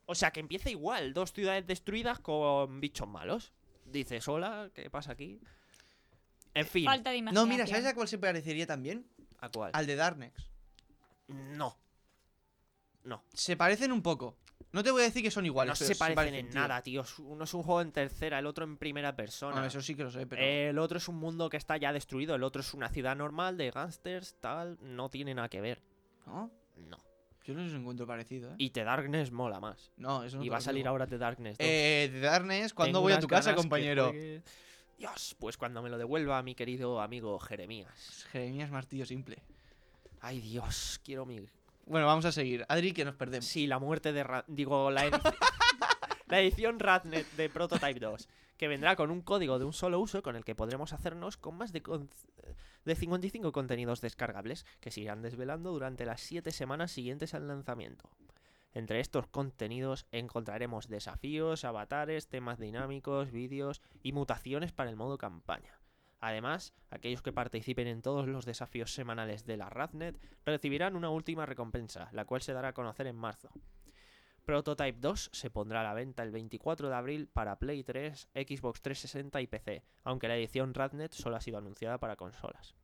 O sea, que empieza igual, dos ciudades destruidas con bichos malos. Dices, hola, ¿qué pasa aquí? En fin, Falta de imaginación. No, mira, ¿sabes a cuál se parecería también? ¿a cuál? Al de Darkness. No. No. Se parecen un poco. No te voy a decir que son iguales. No pero se parecen en tío. nada, tío. Uno es un juego en tercera, el otro en primera persona. Bueno, eso sí que lo sé, pero. El otro es un mundo que está ya destruido, el otro es una ciudad normal de gángsters, tal. No tiene nada que ver. ¿No? No. Yo no los encuentro parecido, ¿eh? Y The Darkness mola más. No, eso no Y te va a lo salir digo. ahora The Darkness dos. Eh, de Darkness, ¿cuándo Tengo voy a unas tu casa, ganas que compañero? juegue- Dios, pues cuando me lo devuelva mi querido amigo Jeremías. Jeremías Martillo Simple. Ay, Dios, quiero mi... Bueno, vamos a seguir. Adri, que nos perdemos. Sí, la muerte de... Ra- Digo, la edición... la edición Radnet de Prototype dos, que vendrá con un código de un solo uso con el que podremos hacernos con más de, con... de cincuenta y cinco contenidos descargables que se irán desvelando durante las siete semanas siguientes al lanzamiento. Entre estos contenidos encontraremos desafíos, avatares, temas dinámicos, vídeos y mutaciones para el modo campaña. Además, aquellos que participen en todos los desafíos semanales de la Radnet recibirán una última recompensa, la cual se dará a conocer en marzo. Prototype dos se pondrá a la venta el veinticuatro de abril para Play tres, Xbox trescientos sesenta y P C, aunque la edición Radnet solo ha sido anunciada para consolas.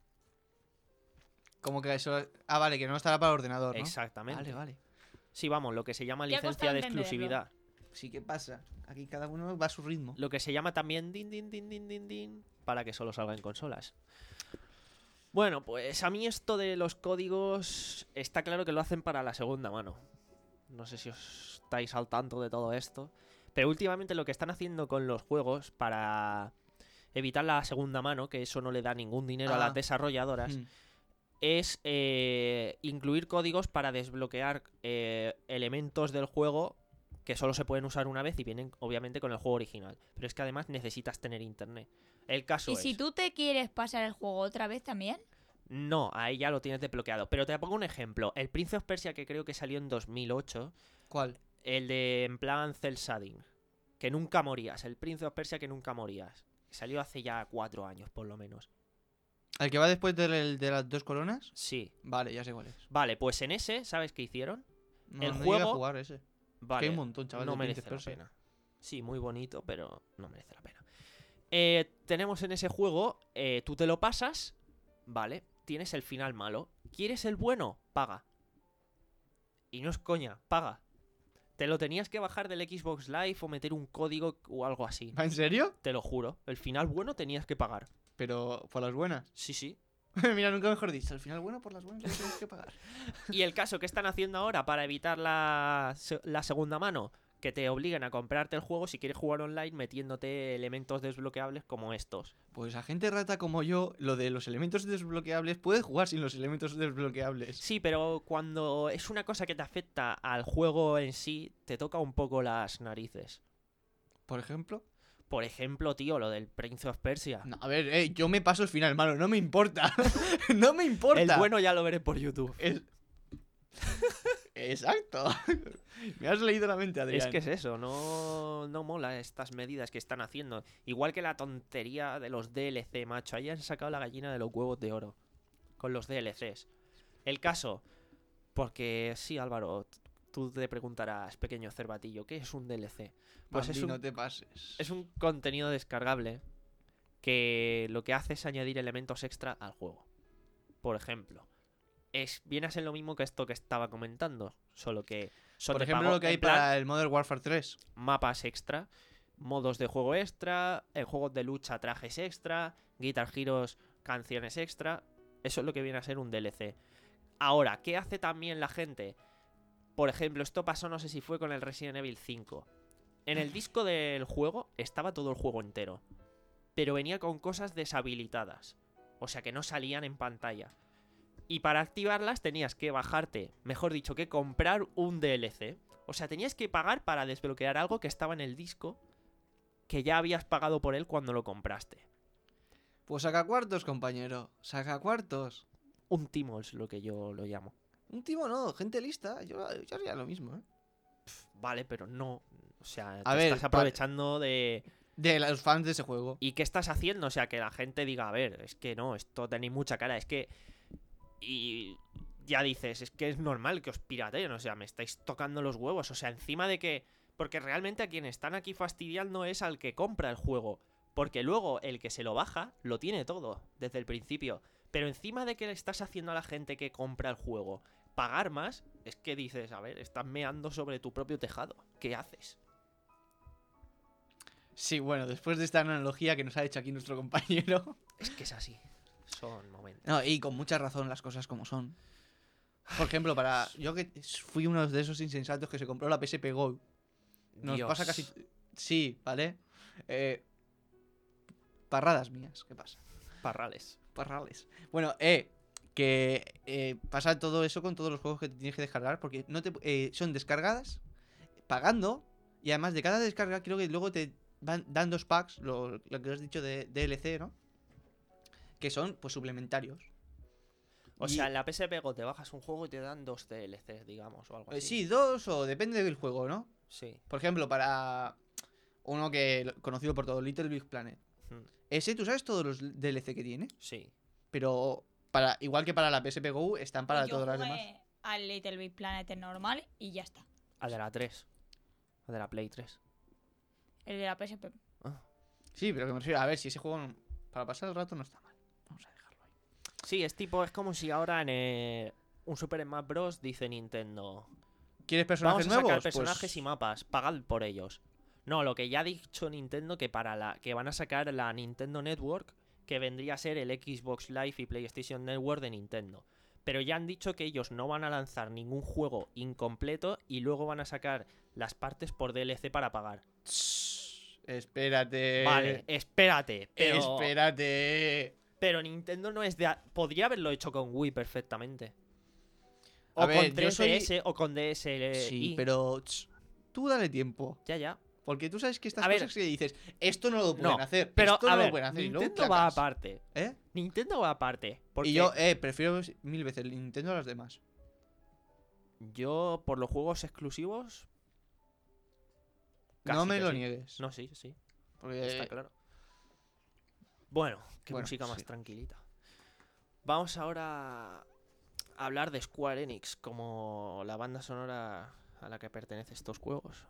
Como que eso. Ah, vale, que no estará para ordenador, ¿no? Exactamente. Vale, vale. Sí, vamos, lo que se llama Ya ha licencia costado de entenderlo. exclusividad. Sí, ¿qué pasa? Aquí cada uno va a su ritmo. Lo que se llama también din din din din din din para que solo salga en consolas. Bueno, pues a mí esto de los códigos está claro que lo hacen para la segunda mano. No sé si os estáis al tanto de todo esto. Pero últimamente lo que están haciendo con los juegos para evitar la segunda mano, que eso no le da ningún dinero a Ah. las desarrolladoras, Mm. es eh, incluir códigos para desbloquear eh, elementos del juego que solo se pueden usar una vez y vienen obviamente con el juego original. Pero es que además necesitas tener internet. El caso ¿Y es... si tú te quieres pasar el juego otra vez también? No, ahí ya lo tienes desbloqueado. Pero te pongo un ejemplo. El Prince of Persia, que creo que salió en dos mil ocho, ¿Cuál? el de en plan Cel Shading, que nunca morías. El Prince of Persia que nunca morías. Salió hace ya cuatro años, por lo menos. ¿El que va después del, de las dos coronas? Sí. Vale, ya sé cuál es. Vale, pues en ese, ¿sabes qué hicieron? No, El no juego- llegué a jugar ese. Vale. Que hay un montón, chaval. No de merece Prince la of Persia. pena. Sí, muy bonito, pero no merece la pena. Eh, tenemos en ese juego, eh, tú te lo pasas, vale, tienes el final malo. ¿Quieres el bueno? Paga. Y no es coña, paga. Te lo tenías que bajar del Xbox Live o meter un código o algo así. ¿En serio? Te lo juro. El final bueno tenías que pagar. Pero por las buenas. Sí, sí. Mira, nunca mejor dicho. Al final, bueno, por las buenas lo tienes que pagar. Y el caso que están haciendo ahora para evitar la, se- la segunda mano, que te obliguen a comprarte el juego si quieres jugar online metiéndote elementos desbloqueables como estos. Pues a gente rata como yo, lo de los elementos desbloqueables, puede jugar sin los elementos desbloqueables. Sí, pero cuando es una cosa que te afecta al juego en sí, te toca un poco las narices. Por ejemplo. Por ejemplo, tío, lo del Prince of Persia. No, a ver, eh, yo me paso el final malo, no me importa. no me importa. El bueno ya lo veré por YouTube. Es- Exacto. Me has leído la mente, Adrián. Es que es eso, no, no mola estas medidas que están haciendo. Igual que la tontería de los D L C, macho. Ahí han sacado la gallina de los huevos de oro. Con los D L Cs. El caso, porque sí, Álvaro, t- tú te preguntarás, pequeño cervatillo, ¿qué es un D L C? Pues es Bambi, un, no te pases. es un contenido descargable que lo que hace es añadir elementos extra al juego. Por ejemplo, es, viene a ser lo mismo que esto que estaba comentando, solo que son Por de ejemplo, pago, lo que hay en plan, para el Modern Warfare tres. mapas extra, modos de juego extra, en juegos de lucha trajes extra, Guitar Heroes canciones extra. Eso es lo que viene a ser un D L C. Ahora, ¿qué hace también la gente? Por ejemplo, esto pasó, no sé si fue con el Resident Evil cinco. En el disco del juego estaba todo el juego entero, pero venía con cosas deshabilitadas, o sea que no salían en pantalla. Y para activarlas tenías que bajarte, mejor dicho, que comprar un D L C. O sea, tenías que pagar para desbloquear algo que estaba en el disco que ya habías pagado por él cuando lo compraste. Pues saca cuartos, compañero. Saca cuartos. Un timo es lo que yo lo llamo. Un timo no, gente lista. Yo, yo haría lo mismo, ¿eh? Vale, pero no. O sea, A te ver, estás aprovechando de... De los fans de ese juego. ¿Y qué estás haciendo? O sea, que la gente diga, a ver, es que no, esto tenéis mucha cara. Es que... Y ya dices, es que es normal que os pirateen, o sea, me estáis tocando los huevos, o sea, encima de que... Porque realmente a quien están aquí fastidiando es al que compra el juego, porque luego el que se lo baja lo tiene todo, desde el principio. Pero encima de que le estás haciendo a la gente que compra el juego pagar más, es que dices, a ver, estás meando sobre tu propio tejado, ¿qué haces? Sí, bueno, después de esta analogía que nos ha hecho aquí nuestro compañero. Es que es así, son momentos. No, y con mucha razón las cosas como son. Por ejemplo, para yo que fui uno de esos insensatos que se compró la P S P Go. Nos Dios. pasa casi... Sí, ¿vale? Eh, parradas mías, ¿qué pasa? Parrales. Parrales. Bueno, eh, que eh, pasa todo eso con todos los juegos que te tienes que descargar, porque no te, eh, son descargadas, pagando, y además de cada descarga creo que luego te van, dan dos packs, lo, lo que has dicho de D L C, ¿no? Que son, pues, suplementarios. O Y- sea, en la P S P Go te bajas un juego y te dan dos D L Cs, digamos, o algo eh, así. sí, dos o depende del juego, ¿no? Sí. Por ejemplo, para uno que lo- conocido por todo, Little Big Planet. Mm, Ese, tú sabes todos los D L C que tiene, Sí. pero para igual que para la P S P Go están para Pues yo todas las jugué demás. al Little Big Planet normal y ya está. Al de la tres. Al de la Play tres. El de la P S P. Ah. Sí, pero que me refiero, a ver, si ese juego no- para pasar el rato no está mal. Vamos a dejarlo ahí. Sí, es tipo, es como si ahora en eh, un Super Smash Bros. Dice Nintendo: ¿Quieres vamos personajes a sacar nuevos? personajes Pues, y mapas, pagad por ellos. No, lo que ya ha dicho Nintendo que para la que van a sacar la Nintendo Network, que vendría a ser el Xbox Live y PlayStation Network de Nintendo. Pero ya han dicho que ellos no van a lanzar ningún juego incompleto y luego van a sacar las partes por D L C para pagar. tss, espérate. Vale, espérate, pero Espérate. pero Nintendo no es de a- podría haberlo hecho con Wii perfectamente. O A ver, con yo tres soy- D S o con D S L. Sí, pero tss, tú dale tiempo. Ya, ya. Porque tú sabes que estas A ver. cosas que dices, esto no lo pueden No, hacer, Pero esto a no ver, lo pueden hacer. y luego Nintendo va cacas. aparte. ¿Eh? Nintendo va aparte. Porque Y yo, eh, prefiero mil veces el Nintendo a las demás. yo, por los juegos exclusivos. no casi me que lo sí. niegues. No, sí, sí. Porque Está claro. Bueno, qué bueno, música más sí. tranquilita. Vamos ahora a hablar de Square Enix como la banda sonora a la que pertenece estos juegos.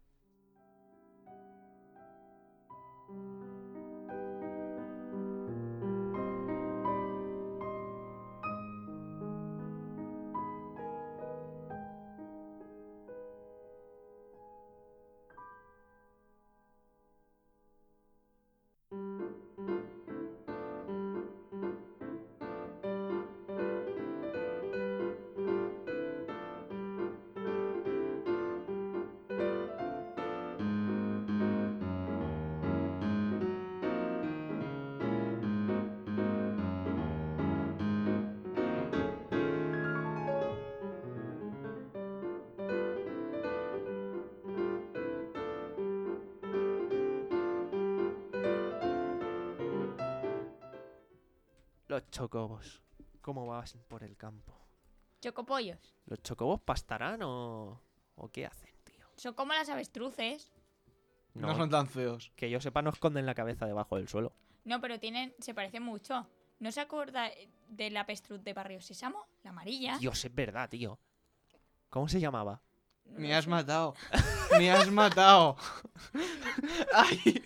Los chocobos. ¿Cómo vas por el campo? Chocopollos. ¿Los chocobos pastarán o, o qué hacen, tío? Son como las avestruces. no. son tan feos. Que yo sepa, no esconden la cabeza debajo del suelo. No, pero tienen, se parecen mucho. ¿No se acuerda de la avestruz de Barrio Sésamo? La amarilla. Dios, es verdad, tío. ¿Cómo se llamaba? No Me lo has sé. matado. Me has matado. Ay.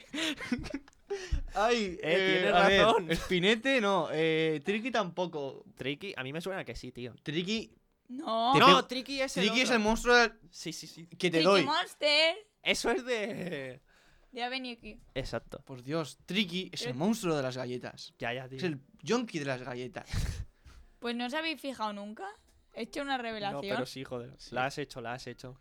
Ay, Eh, tienes a ver, razón. Spinete no, eh, Tricky tampoco. Tricky, a mí me suena que sí, tío. Tricky, No. Te no, pego- Tricky es el Tricky es otro. el monstruo del- Sí, sí, sí. que te Tricky doy. Monster. Eso es de... De Avenue Q. Exacto. Por Dios, Tricky es el Eh. monstruo de las galletas. Ya, ya, tío. Es el junkie de las galletas. Pues no os habéis fijado nunca. He hecho una No, revelación. pero sí, joder. Sí. La has hecho, la has hecho.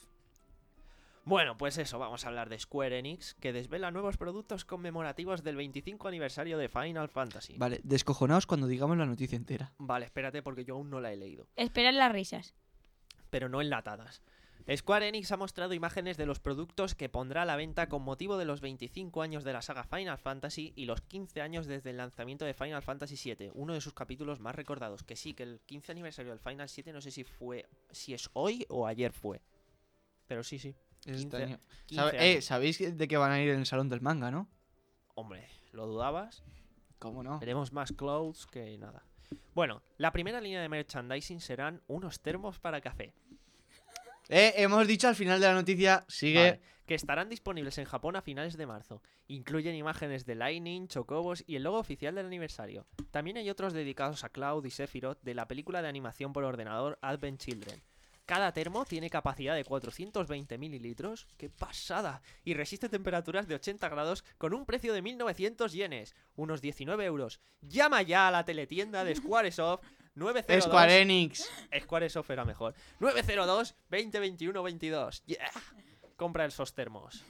Bueno, pues eso, vamos a hablar de Square Enix, que desvela nuevos productos conmemorativos del veinticinco aniversario de Final Fantasy. Vale, descojonaos cuando digamos la noticia entera. Vale, espérate porque yo aún no la he leído. Esperad las risas. Pero no enlatadas. Square Enix ha mostrado imágenes de los productos que pondrá a la venta con motivo de los veinticinco años de la saga Final Fantasy y los quince años desde el lanzamiento de Final Fantasy siete, uno de sus capítulos más recordados. Que sí, que el quince aniversario del Final siete no sé si fue, si es hoy o ayer fue. Pero sí, sí. Es quince este año. quince Sabe- años. eh, ¿sabéis que- de qué van a ir en el salón del manga, no? Hombre, ¿lo dudabas? ¿Cómo no? Veremos más clothes que nada. Bueno, la primera línea de merchandising serán unos termos para café. Eh, hemos dicho al final de la noticia, sigue... Vale, que estarán disponibles en Japón a finales de marzo. Incluyen imágenes de Lightning, Chocobos y el logo oficial del aniversario. También hay otros dedicados a Cloud y Sephiroth de la película de animación por ordenador Advent Children. Cada termo tiene capacidad de cuatrocientos veinte mililitros. ¡Qué pasada! Y resiste temperaturas de ochenta grados con un precio de mil novecientos yenes, unos diecinueve euros. Llama ya a la teletienda de Squaresoft nueve cero dos... Square Enix. Squaresoft era mejor. nueve cero dos, veinte veintiuno veintidós. ¡Yeah! Compra esos termos.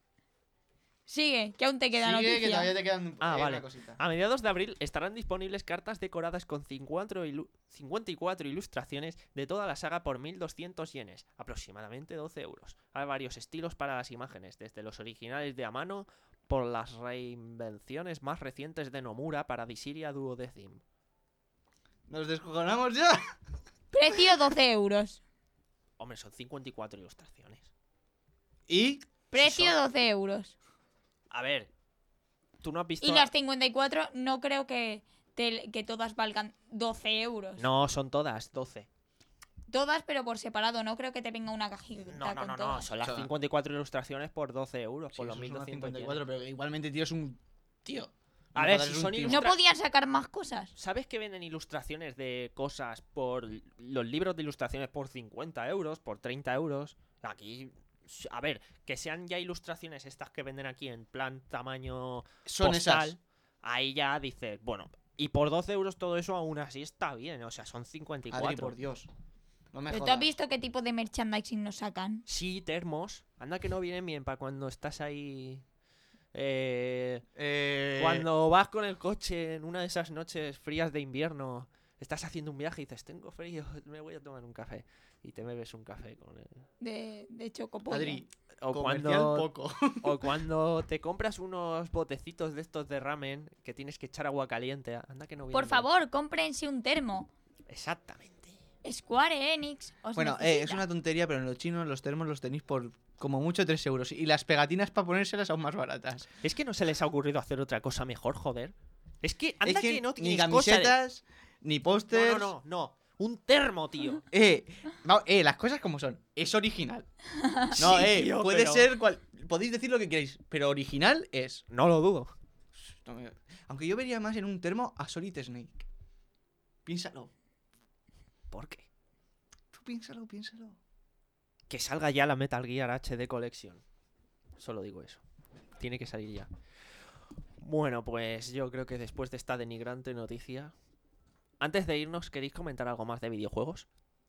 Sigue, que aún te queda Sigue, noticia. que todavía te quedan Ah, eh, vale. una cosita. A mediados de abril estarán disponibles cartas decoradas con cincuenta ilu- cincuenta y cuatro ilustraciones de toda la saga por mil doscientos yenes, aproximadamente doce euros. Hay varios estilos para las imágenes, desde los originales de a mano por las reinvenciones más recientes de Nomura para Dissidia Duodecim. ¿Nos descojonamos ya? Precio doce euros. Hombre, son cincuenta y cuatro ilustraciones. Y... Precio son- doce euros. A ver, tú no has visto... Y las cincuenta y cuatro no creo que, te- que todas valgan doce euros. No, son todas, doce. Todas, pero por separado. No creo que te venga una cajita No, no, con no, no, todas. son las Son- cincuenta y cuatro ilustraciones por doce euros, Sí, por los eso mil son unas doscientos cincuenta y yenes. cuatro, pero igualmente, tío, es un... Tío. A No ver, jodas, si es un son tío. ilustra- ¿No podían sacar más cosas? ¿Sabes que venden ilustraciones de cosas por los libros de ilustraciones por cincuenta euros, por treinta euros? Aquí, a ver, que sean ya ilustraciones estas que venden aquí en plan tamaño Son postal, esas. ahí ya dices, bueno, y por doce euros todo eso aún así está bien, o sea, son cincuenta y Adri, cuatro. por Dios. No me ¿Pero tú jodas. has visto qué tipo de merchandising nos sacan? Sí, termos, anda que no vienen bien para cuando estás ahí... Eh, Eh... Cuando vas con el coche en una de esas noches frías de invierno, estás haciendo un viaje y dices, tengo frío, me voy a tomar un café. Y te bebes un café con él. De, de chocopollo. Adri, O comercial cuando, poco. o cuando te compras unos botecitos de estos de ramen que tienes que echar agua caliente. Anda que no viene Por bien. favor, cómprense un termo. Exactamente. Square Enix os Bueno, eh, necesita. es una tontería, pero en los chinos los termos los tenéis por como mucho tres euros. Y las pegatinas para ponérselas aún más baratas. Es que no se les ha ocurrido hacer otra cosa mejor, joder. Es que anda es que, que, no ni tienes cosa de- camisetas, ni pósters. No, no, no, no. Un termo, tío. Eh, va- eh, las cosas como son. Es original. No, Sí, eh, tío, puede pero- ser cual... Podéis decir lo que queráis, pero original es. No lo dudo. No me- Aunque yo vería más en un termo a Solid Snake. Piénsalo. ¿Por qué? Tú piénsalo, piénsalo. Que salga ya la Metal Gear H D Collection. Solo digo eso. Tiene que salir ya. Bueno, pues yo creo que después de esta denigrante noticia... Antes de irnos, ¿queréis comentar algo más de videojuegos?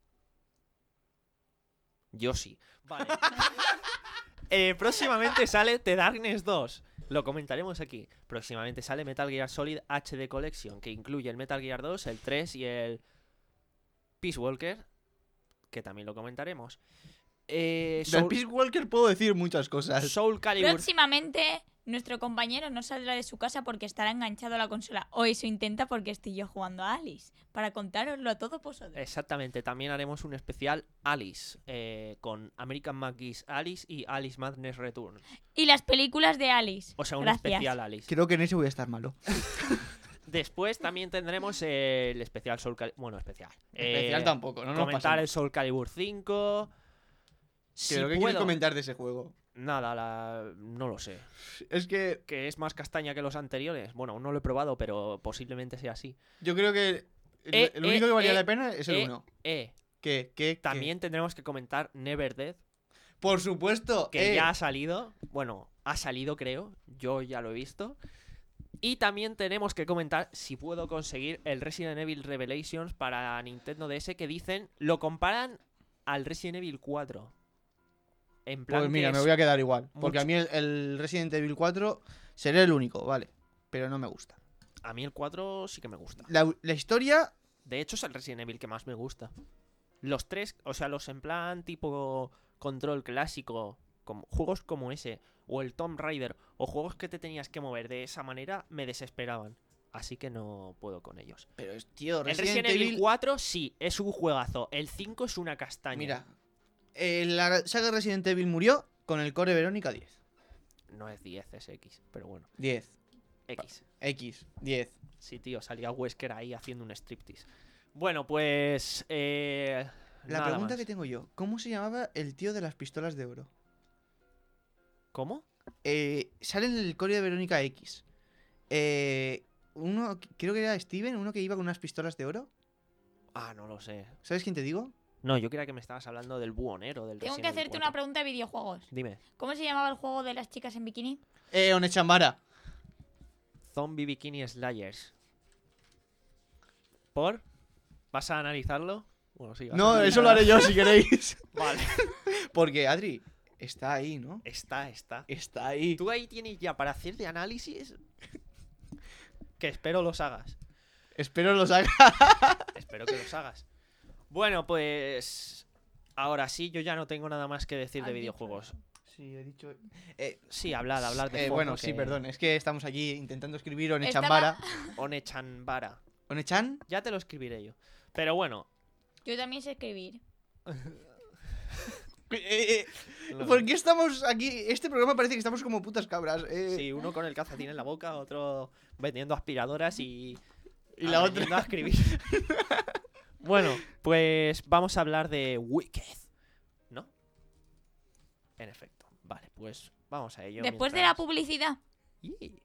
Yo sí. Vale. Eh, próximamente sale The Darkness dos. Lo comentaremos aquí. Próximamente sale Metal Gear Solid H D Collection, que incluye el Metal Gear dos, el tres y el Peace Walker, que también lo comentaremos. Eh, Del Soul, Peace Walker puedo decir muchas cosas. Soul Calibur. Próximamente, nuestro compañero no saldrá de su casa porque estará enganchado a la consola. O eso intenta porque estoy yo jugando a Alice. Para contároslo todo vosotros. Exactamente, también haremos un especial Alice, eh, con American McGee's Alice y Alice Madness Return. Y las películas de Alice. O sea, un Gracias. especial Alice. Creo que en ese voy a estar malo. Después también tendremos eh, el especial Soul Calibur. Bueno, especial. Especial Eh, tampoco, no nos Comentar el pasemos. Soul Calibur cinco. Si ¿Pero qué puedo- quieres comentar de ese juego? Nada, la... no lo sé. Es que ¿Que es más castaña que los anteriores? Bueno, aún no lo he probado, pero posiblemente sea así. yo creo que el, Eh, el único eh, que valía eh, la pena es el eh, uno. Eh, ¿Qué? ¿Qué? ¿Qué? también tendremos que comentar Never Dead, Por supuesto. que eh, ya ha salido. Bueno, ha salido, creo. Yo ya lo he visto. Y también tenemos que comentar si puedo conseguir el Resident Evil Revelations para Nintendo D S, que dicen, lo comparan al Resident Evil cuatro. En plan, Pues que mira, me es- voy a quedar igual. Porque mucho- a mí el, el Resident Evil cuatro será el único, vale. Pero no me gusta. a mí el cuatro sí que me gusta. La, la historia, De hecho, es el Resident Evil que más me gusta. Los tres, o sea, los en plan tipo control clásico, como, juegos como ese, o el Tomb Raider, o juegos que te tenías que mover de esa manera, me desesperaban. Así que no puedo con ellos. pero es, tío, El Resident, Resident Evil cuatro sí, es un juegazo. El cinco es una castaña. Mira, eh, la saga Resident Evil murió con el Core Verónica diez. No es diez, es X, pero bueno. diez. X. X, diez. Sí, tío, salía Wesker ahí haciendo un striptease. Bueno, pues... Eh, La nada pregunta más. que tengo yo, ¿cómo se llamaba el tío de las pistolas de oro? ¿Cómo? Eh, sale en el Coreo de Verónica X. Eh, uno, creo que era Steven, uno que iba con unas pistolas de oro. Ah, no lo sé. ¿Sabes quién te digo? No, yo creía que me estabas hablando del buhonero, del Tengo Resident que Evil hacerte cuatro. una pregunta de videojuegos. Dime. ¿Cómo se llamaba el juego de las chicas en bikini? Eh, Onechambara. Zombie Bikini Slayers. ¿Por? ¿Vas a analizarlo? Bueno, sí. vas a No, analizar. eso lo haré yo si queréis. Vale. Porque, Adri, está ahí, ¿no? Está, está. Está ahí. Tú ahí tienes ya para hacer de análisis que espero los hagas. Espero los haga. Espero que los hagas. Bueno, pues... Ahora sí, yo ya no tengo nada más que decir de Has dicho videojuegos. Sí, he dicho. Eh, Sí, hablad, hablad de eh, fondo, bueno, sí, que- perdón. Es que estamos aquí intentando escribir Estaba- Onechambara. Onechanbara. ¿Onechan? Ya te lo escribiré yo. Pero bueno. Yo también sé escribir. Eh, eh, lo- ¿Por qué estamos aquí? Este programa parece que estamos como putas cabras. eh. Sí, uno con el calcetín en la boca, otro vendiendo aspiradoras y... Y la otra. aprendiendo a escribir. Bueno, pues vamos a hablar de Wicked, ¿no? En efecto. Vale, pues vamos a ello. Después de la mientras- publicidad. ¡Yi!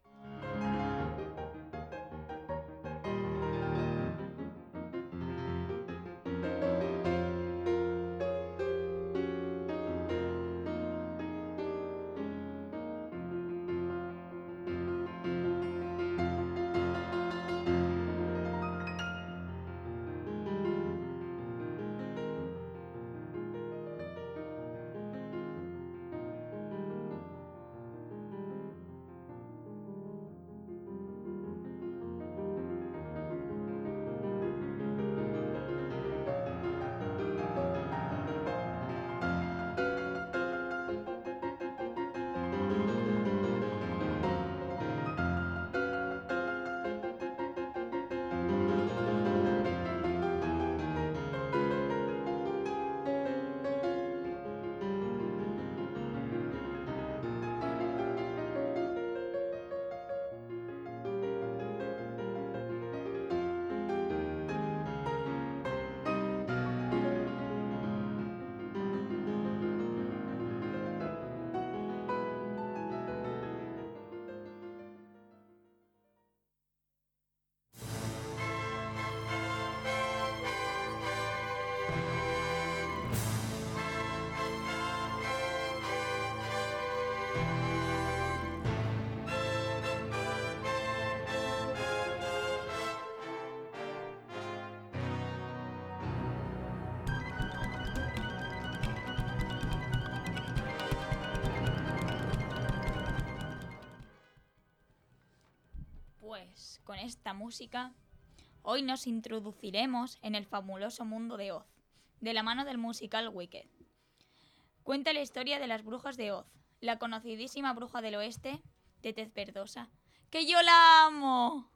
Pues con esta música, hoy nos introduciremos en el fabuloso mundo de Oz, de la mano del musical Wicked. Cuenta la historia de las brujas de Oz, la conocidísima bruja del oeste, de tez verdosa, que yo la amo,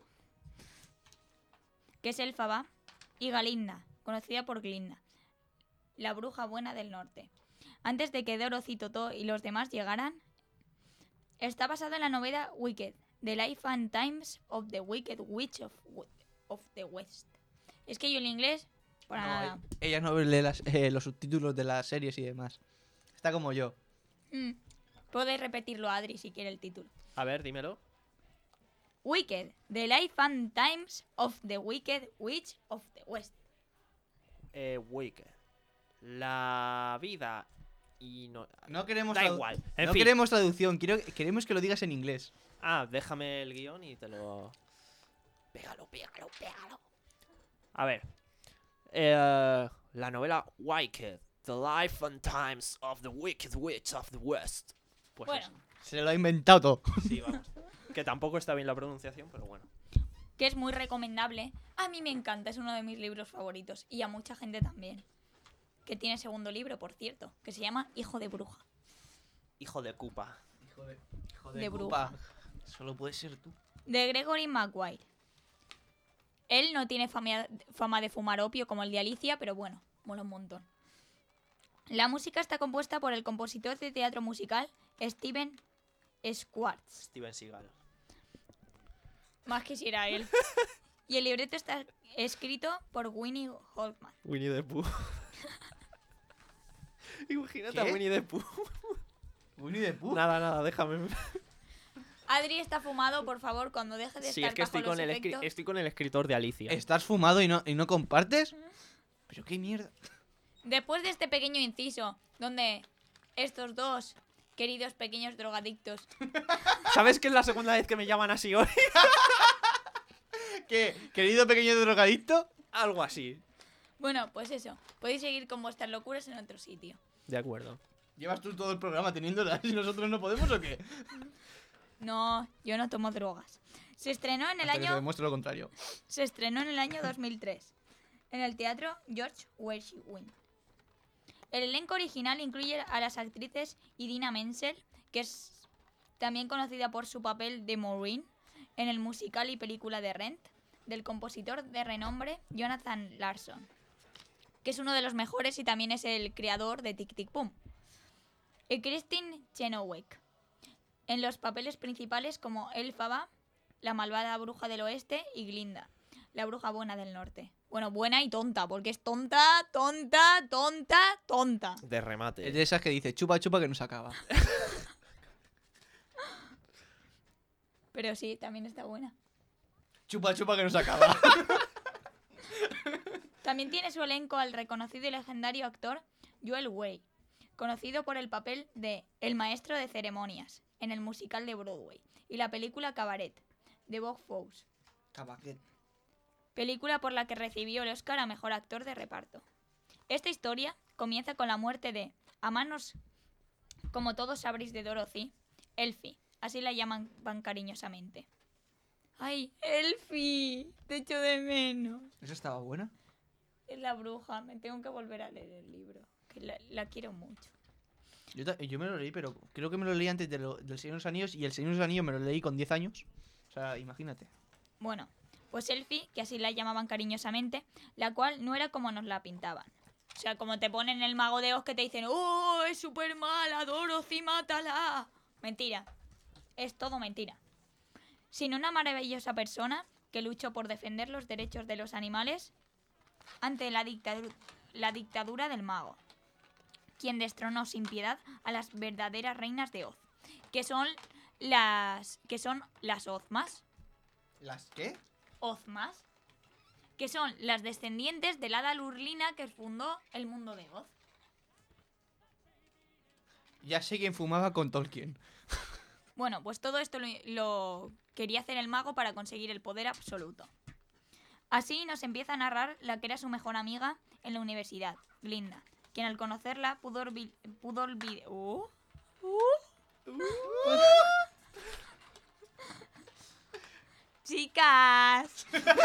que es Elfaba, y Galinda, conocida por Glinda, la bruja buena del norte. Antes de que Dorothy, Totó y los demás llegaran, está basado en la novela Wicked, The Life and Times of the Wicked Witch of, of the West. Es que yo el inglés, para No, nada. ella no lee las- eh, los subtítulos de las series y demás. Está como yo. Mm. Puedes repetirlo, Adri, si quiere el título. A ver, dímelo. Wicked, The Life and Times of the Wicked Witch of the West. Eh, Wicked. La vida y no... No queremos Da tradu- igual. En no fin. queremos traducción, quiero, queremos que lo digas en inglés. Ah, déjame el guión y te lo... Pégalo, pégalo, pégalo. A ver. Eh, la novela Wicked. The Life and Times of the Wicked Witch of the West. Pues Bueno, eso. Se lo ha inventado todo. Sí, vamos. Que tampoco está bien la pronunciación, pero bueno. que es muy recomendable. A mí me encanta, es uno de mis libros favoritos. Y a mucha gente también. Que tiene segundo libro, por cierto, que se llama Hijo de Bruja. Hijo de Cupa. Hijo de, hijo De Cupa. Solo puedes ser tú. De Gregory Maguire. Él no tiene fama, fama de fumar opio como el de Alicia, pero bueno, mola un montón. La música está compuesta por el compositor de teatro musical Steven Schwartz. Steven Seagal. Más quisiera él. Y el libreto está escrito por Winnie Holtman. Winnie the Pooh. Imagínate ¿Qué? a Winnie the Pooh. Winnie the Pooh. Nada, nada, déjame. Adri está fumado, por favor, cuando deje de Sí, estar es que bajo estoy los con, el escri- efectos. estoy con el escritor de Alicia. ¿Estás fumado y no, y no compartes? ¿Pero qué mierda? Después de este pequeño inciso, donde estos dos queridos pequeños drogadictos... ¿Sabes que es la segunda vez que me llaman así hoy? ¿Qué? ¿Querido pequeño drogadicto? Algo así. Bueno, pues eso. Podéis seguir con vuestras locuras en otro sitio. De acuerdo. ¿Llevas tú todo el programa teniéndolas y nosotros no podemos o qué? No, yo no tomo drogas. Se estrenó en el Hasta que se año... demuestre lo contrario. Se estrenó en el año dos mil tres. En el teatro George Gershwin. El elenco original incluye a las actrices Idina Menzel, que es también conocida por su papel de Maureen en el musical y película de Rent, del compositor de renombre Jonathan Larson, que es uno de los mejores y también es el creador de Tic Tic Boom. Y Kristin Chenoweth, en los papeles principales como Elphaba, la malvada bruja del oeste, y Glinda, la bruja buena del norte. Bueno, buena y tonta, porque es tonta, tonta, tonta, tonta. De remate. Es de esas que dice chupa chupa que no se acaba. Pero sí, también está buena. Chupa chupa que no se acaba. También tiene su elenco al reconocido y legendario actor Joel Way, conocido por el papel de El maestro de ceremonias en el musical de Broadway y la película Cabaret de Bob Fosse, Cabaquet. película por la que recibió el Oscar a mejor actor de reparto. Esta historia comienza con la muerte de, a manos, como todos sabréis, de Dorothy, Elfie, así la llaman van cariñosamente. ¡Ay, Elfie! Te echo de menos. ¿Esa estaba buena? Es la bruja, me tengo que volver a leer el libro, que la, la quiero mucho. Yo, ta- yo me lo leí, pero creo que me lo leí antes de lo- del Señor de los Anillos y el Señor de los Anillos me lo leí con diez años. O sea, imagínate. Bueno, pues Elfie, que así la llamaban cariñosamente, la cual no era como nos la pintaban. O sea, como te ponen el mago de Oz que te dicen ¡oh, es súper mala, Dorothy, mátala! Mentira. Es todo mentira. Sino una maravillosa persona que luchó por defender los derechos de los animales ante la dictadura, la dictadura del mago, quien destronó sin piedad a las verdaderas reinas de Oz, que son las que son las Ozmas, ¿Las qué? Ozmas, que son las descendientes del hada Lurlina que fundó el mundo de Oz. Ya sé quién fumaba con Tolkien. Bueno, pues todo esto lo, lo quería hacer el mago para conseguir el poder absoluto. Así nos empieza a narrar la que era su mejor amiga en la universidad, Glinda, quien al conocerla pudo olvidar... Pudo olvid- uh, uh, ¡Chicas!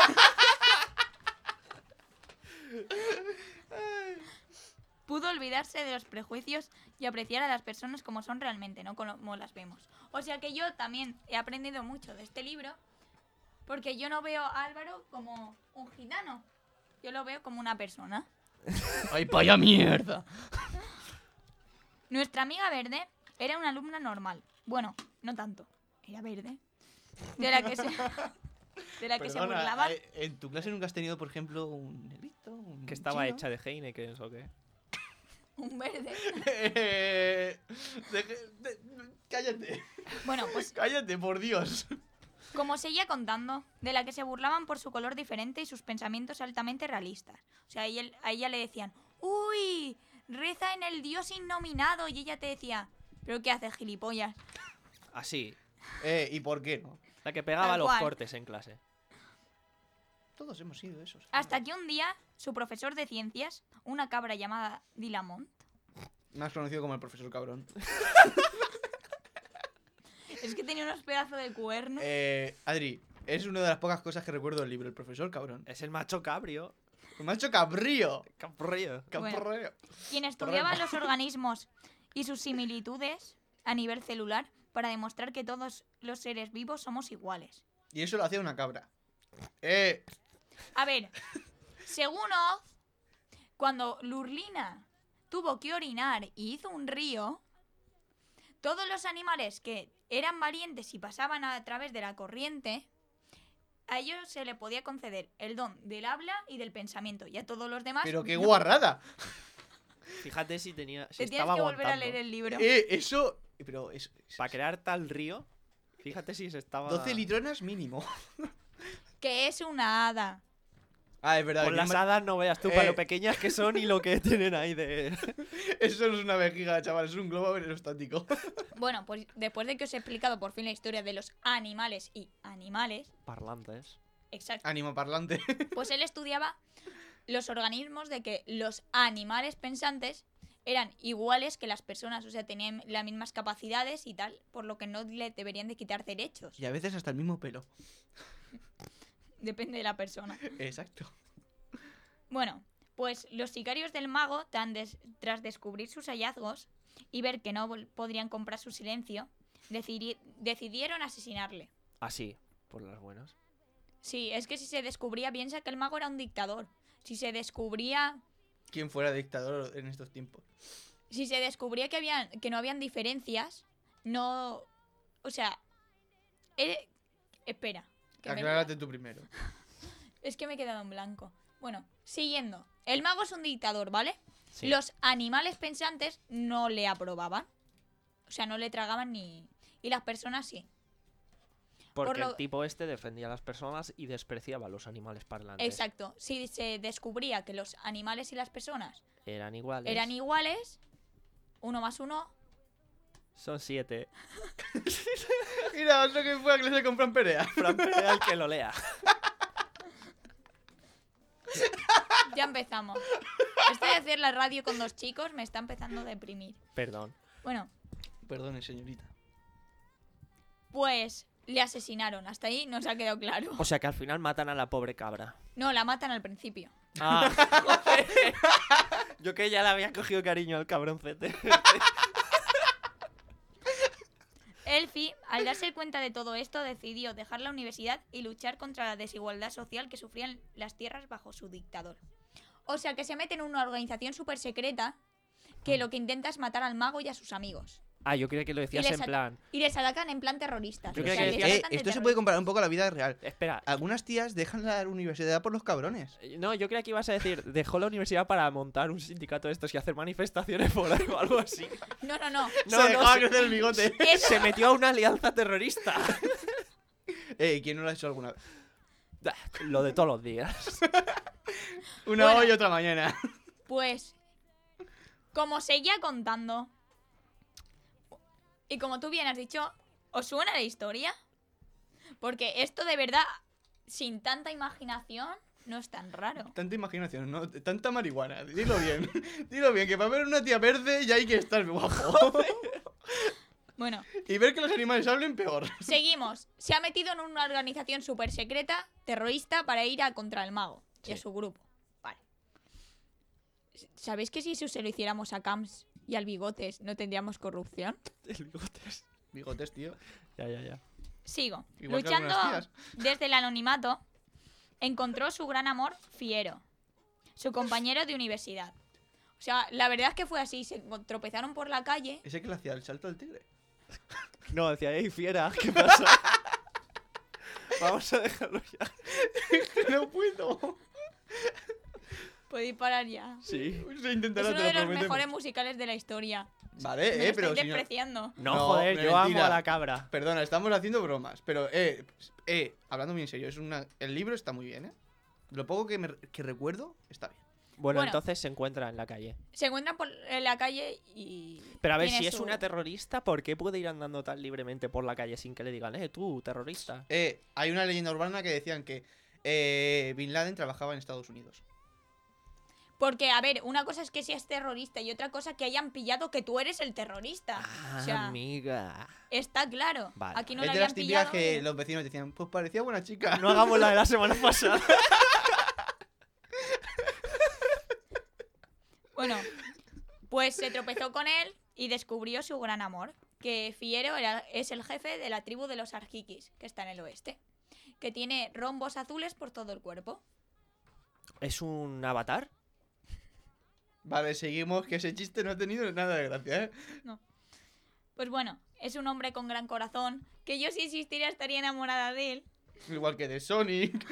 Pudo olvidarse de los prejuicios y apreciar a las personas como son realmente, no como las vemos. O sea que yo también he aprendido mucho de este libro, porque yo no veo a Álvaro como un gitano, yo lo veo como una persona. ¡Ay, vaya mierda! Nuestra amiga Verde era una alumna normal. Bueno, no tanto. Era verde. De la que se, de la que se Perdona, burlaba. eh, ¿en tu clase nunca has tenido, por ejemplo, un negrito? Un Que estaba chino? hecha de Heineken o qué. Un verde. Eh, deje- de- cállate. Bueno, pues Cállate, por Dios. como seguía contando, de la que se burlaban por su color diferente y sus pensamientos altamente realistas. O sea, a ella, a ella le decían, ¡uy! Reza en el dios innominado. Y ella te decía, ¿pero qué haces, gilipollas? Así. Eh, ¿y por qué no? La que pegaba Tal los cual. cortes en clase. Todos hemos sido esos. Hasta que un día, su profesor de ciencias, una cabra llamada Dilamont, Más conocido como el profesor cabrón. es que tenía unos pedazos de cuerno. Eh, Adri, es una de las pocas cosas que recuerdo del libro, el profesor cabrón. Es el macho cabrio. Me ha hecho cabrío. Cabrío. Bueno. Cabrío. Quien estudiaba los organismos y sus similitudes a nivel celular para demostrar que todos los seres vivos somos iguales. Y eso lo hacía una cabra. Eh, A ver, según Oz, cuando Lurlina tuvo que orinar y hizo un río, todos los animales que eran valientes y pasaban a través de la corriente a ellos se le podía conceder el don del habla y del pensamiento, y a todos los demás. Pero qué no. guarrada. Fíjate si tenía. Si Te tienes estaba que volver a aguantando. leer el libro. Eh, eso. Pero es. es- Para crear tal río. Fíjate si se estaba. doce litronas mínimo. Que es una hada. Ah, es verdad. Con que las ma- hadas no veas tú para Eh. lo pequeñas que son y lo que tienen ahí de. Eso no es una vejiga, chaval, es un globo aerostático. Bueno, pues después de que os he explicado por fin la historia de los animales y animales, Parlantes. exacto, Ánimo parlante. pues él estudiaba los organismos de que los animales pensantes eran iguales que las personas, o sea, tenían las mismas capacidades y tal, por lo que no le deberían de quitar derechos. Y a veces hasta el mismo pelo. Depende de la persona. Exacto. Bueno, pues los sicarios del mago, tan des- tras descubrir sus hallazgos y ver que no vol- podrían comprar su silencio, decidi- decidieron asesinarle. Así, por las buenas. Sí, es que si se descubría, piensa que el mago era un dictador. Si se descubría, ¿Quién fuera dictador en estos tiempos? si se descubría que habían, que no habían diferencias, no, o sea, eh, espera, que me- Aclárate tú primero. es que me he quedado en blanco. Bueno, siguiendo, el mago es un dictador, ¿vale? Sí. Los animales pensantes no le aprobaban, o sea, no le tragaban ni, y las personas sí. Porque por lo- el tipo este defendía a las personas y despreciaba a los animales parlantes. Exacto. Si se descubría que los animales y las personas Eran iguales. eran iguales, uno más uno, Son siete. Mira, otro que fue a clase con Fran Perea. Fran Perea, el que lo lea. ya empezamos. Esto de hacer la radio con dos chicos me está empezando a deprimir. Perdón. Bueno, Perdone, señorita. pues le asesinaron. Hasta ahí nos ha quedado claro. O sea que al final matan a la pobre cabra. No, la matan al principio. Ah. Yo que ya le había cogido cariño al cabroncete. Elfi, al darse cuenta de todo esto, decidió dejar la universidad y luchar contra la desigualdad social que sufrían las tierras bajo su dictador. O sea que se mete en una organización súper secreta que lo que intenta es matar al mago y a sus amigos. Ah, yo creía que lo Y decías les, en a- plan. y les atacan en plan terroristas. Yo O creía sea, que les decías- Eh, tratan de esto se puede terroristas. comparar un poco a la vida real. Espera. Algunas tías dejan la universidad por los cabrones. eh, No, yo creía que ibas a decir, dejó la universidad para montar un sindicato de estos y hacer manifestaciones por ahí o algo así. No, no, no. No, se no, dejaba se- crecer el bigote. Eso, Se metió a una alianza terrorista. Eh, ¿quién no lo ha hecho alguna vez? Lo de todos los días. Una Bueno. hoy y otra mañana. pues, como seguía contando, y como tú bien has dicho, ¿os suena la historia? Porque esto de verdad, sin tanta imaginación, no es tan raro. Tanta imaginación, ¿no? Tanta marihuana. Dilo bien. Dilo bien, que para ver una tía verde ya hay que estar guapo. Bueno, Y ver que los animales hablen, peor. seguimos. Se ha metido en una organización súper secreta, terrorista, para ir a contra el mago y a Sí. su grupo. Vale. ¿Sabéis que si eso se lo hiciéramos a Camps y al Bigotes no tendríamos corrupción? El bigotes. Bigotes, tío. Ya, ya, ya. Sigo. Igual que Luchando algunas desde el anonimato, encontró su gran amor, Fiero, su compañero de universidad. O sea, la verdad es que fue así. Se encon- tropezaron por la calle. Ese que le hacía el salto del tigre. No, decía, ey, fiera, ¿qué pasa? Vamos a dejarlo ya. No puedo. Podéis parar ya. Sí. Se Es intentará, uno te de lo los prometemos. mejores musicales de la historia. Vale, Me lo eh, pero estáis si no... despreciando. No, No, joder, yo amo mentira. a la cabra. Perdona, estamos haciendo bromas. Pero, eh, eh, hablando muy en serio, es una... el libro está muy bien, ¿eh? Lo poco que, me... que recuerdo está bien. Bueno, Bueno. entonces se encuentra en la calle. Se encuentran por en la calle y. Pero a ver, tiene si es su- una terrorista, ¿por qué puede ir andando tan libremente por la calle sin que le digan, eh, tú, terrorista? Eh, hay una leyenda urbana que decían que eh, Bin Laden trabajaba en Estados Unidos. Porque, a ver, una cosa es que seas terrorista y otra cosa que hayan pillado que tú eres el terrorista. Ah, o sea, amiga. está claro. Vale. Aquí no es le de las habían típicas pillado. que y- los vecinos decían, pues parecía buena chica. No hagamos la de la semana pasada. Bueno, pues se tropezó con él y descubrió su gran amor. Que Fiero era- es el jefe de la tribu de los Arjikis, que está en el oeste. Que tiene rombos azules por todo el cuerpo. ¿Es un avatar? Vale, seguimos, que ese chiste no ha tenido nada de gracia, ¿eh? Pues bueno, es un hombre con gran corazón. Que yo si existiera estaría enamorada de él. Igual que de Sonic.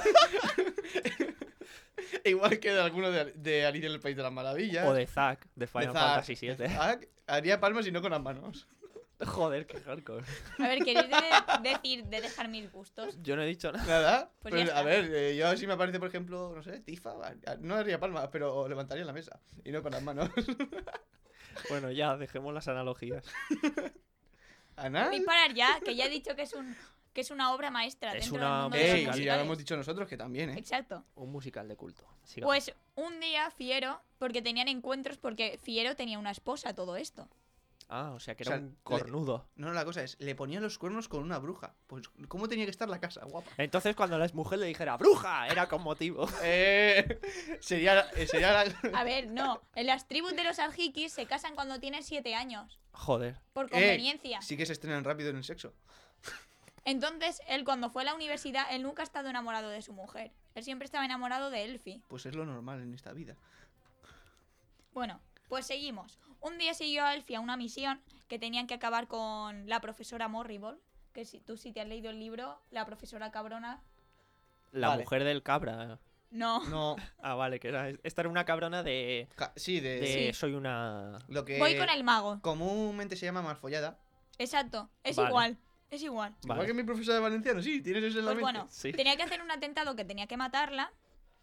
Igual que de alguno de, de Alicia en el País de las Maravillas. O de Zack, de Final Zack. Fantasy siete. Zack haría palmas y no con las manos. Joder, qué hardcore. A ver, ¿queréis de- decir de dejar mis gustos? Yo no he dicho nada. Nada. Pues Pues, ya a está. ver, eh, yo si me aparece, por ejemplo, no sé, Tifa, no haría palmas, pero levantaría la mesa. Y no con las manos. Bueno, ya, dejemos las analogías. ¿Ana? Podéis parar ya, que ya he dicho que es un que es una obra maestra Es dentro una del mundo de los Ey, y ya musicales. lo hemos dicho nosotros que también, ¿eh? Exacto. Un musical de culto. Sigamos. Pues un día Fiero, porque tenían encuentros, porque Fiero tenía una esposa, todo esto. Ah, o sea que O era sea, un cornudo. No, no, la cosa es, le ponía los cuernos con una bruja. Pues, ¿cómo tenía que estar la casa? Guapa. Entonces cuando la mujer le dijera ¡bruja! Era con motivo. Eh, sería, eh, sería la... A ver, no. En las tribus de los Arjikis se casan cuando tienen siete años. Joder. Por Eh, conveniencia. sí que se estrenan rápido en el sexo. Entonces, él cuando fue a la universidad, él nunca ha estado enamorado de su mujer. Él siempre estaba enamorado de Elfie. Pues es lo normal en esta vida. Bueno, pues seguimos. Un día siguió a Elfie a una misión que tenían que acabar con la profesora Morrible. Que si tú sí te has leído el libro, la profesora cabrona. La Vale. mujer del cabra. No. No, Ah, vale, que era. Esta era una cabrona de. ca- sí, de... de Sí. soy una. Lo que Voy con el mago. comúnmente se llama malfollada. Exacto. Es Vale. igual. Es igual. Igual Vale. que mi profesora de valenciano, sí, tienes eso en la Pues mente. bueno, Sí. tenía que hacer un atentado que tenía que matarla.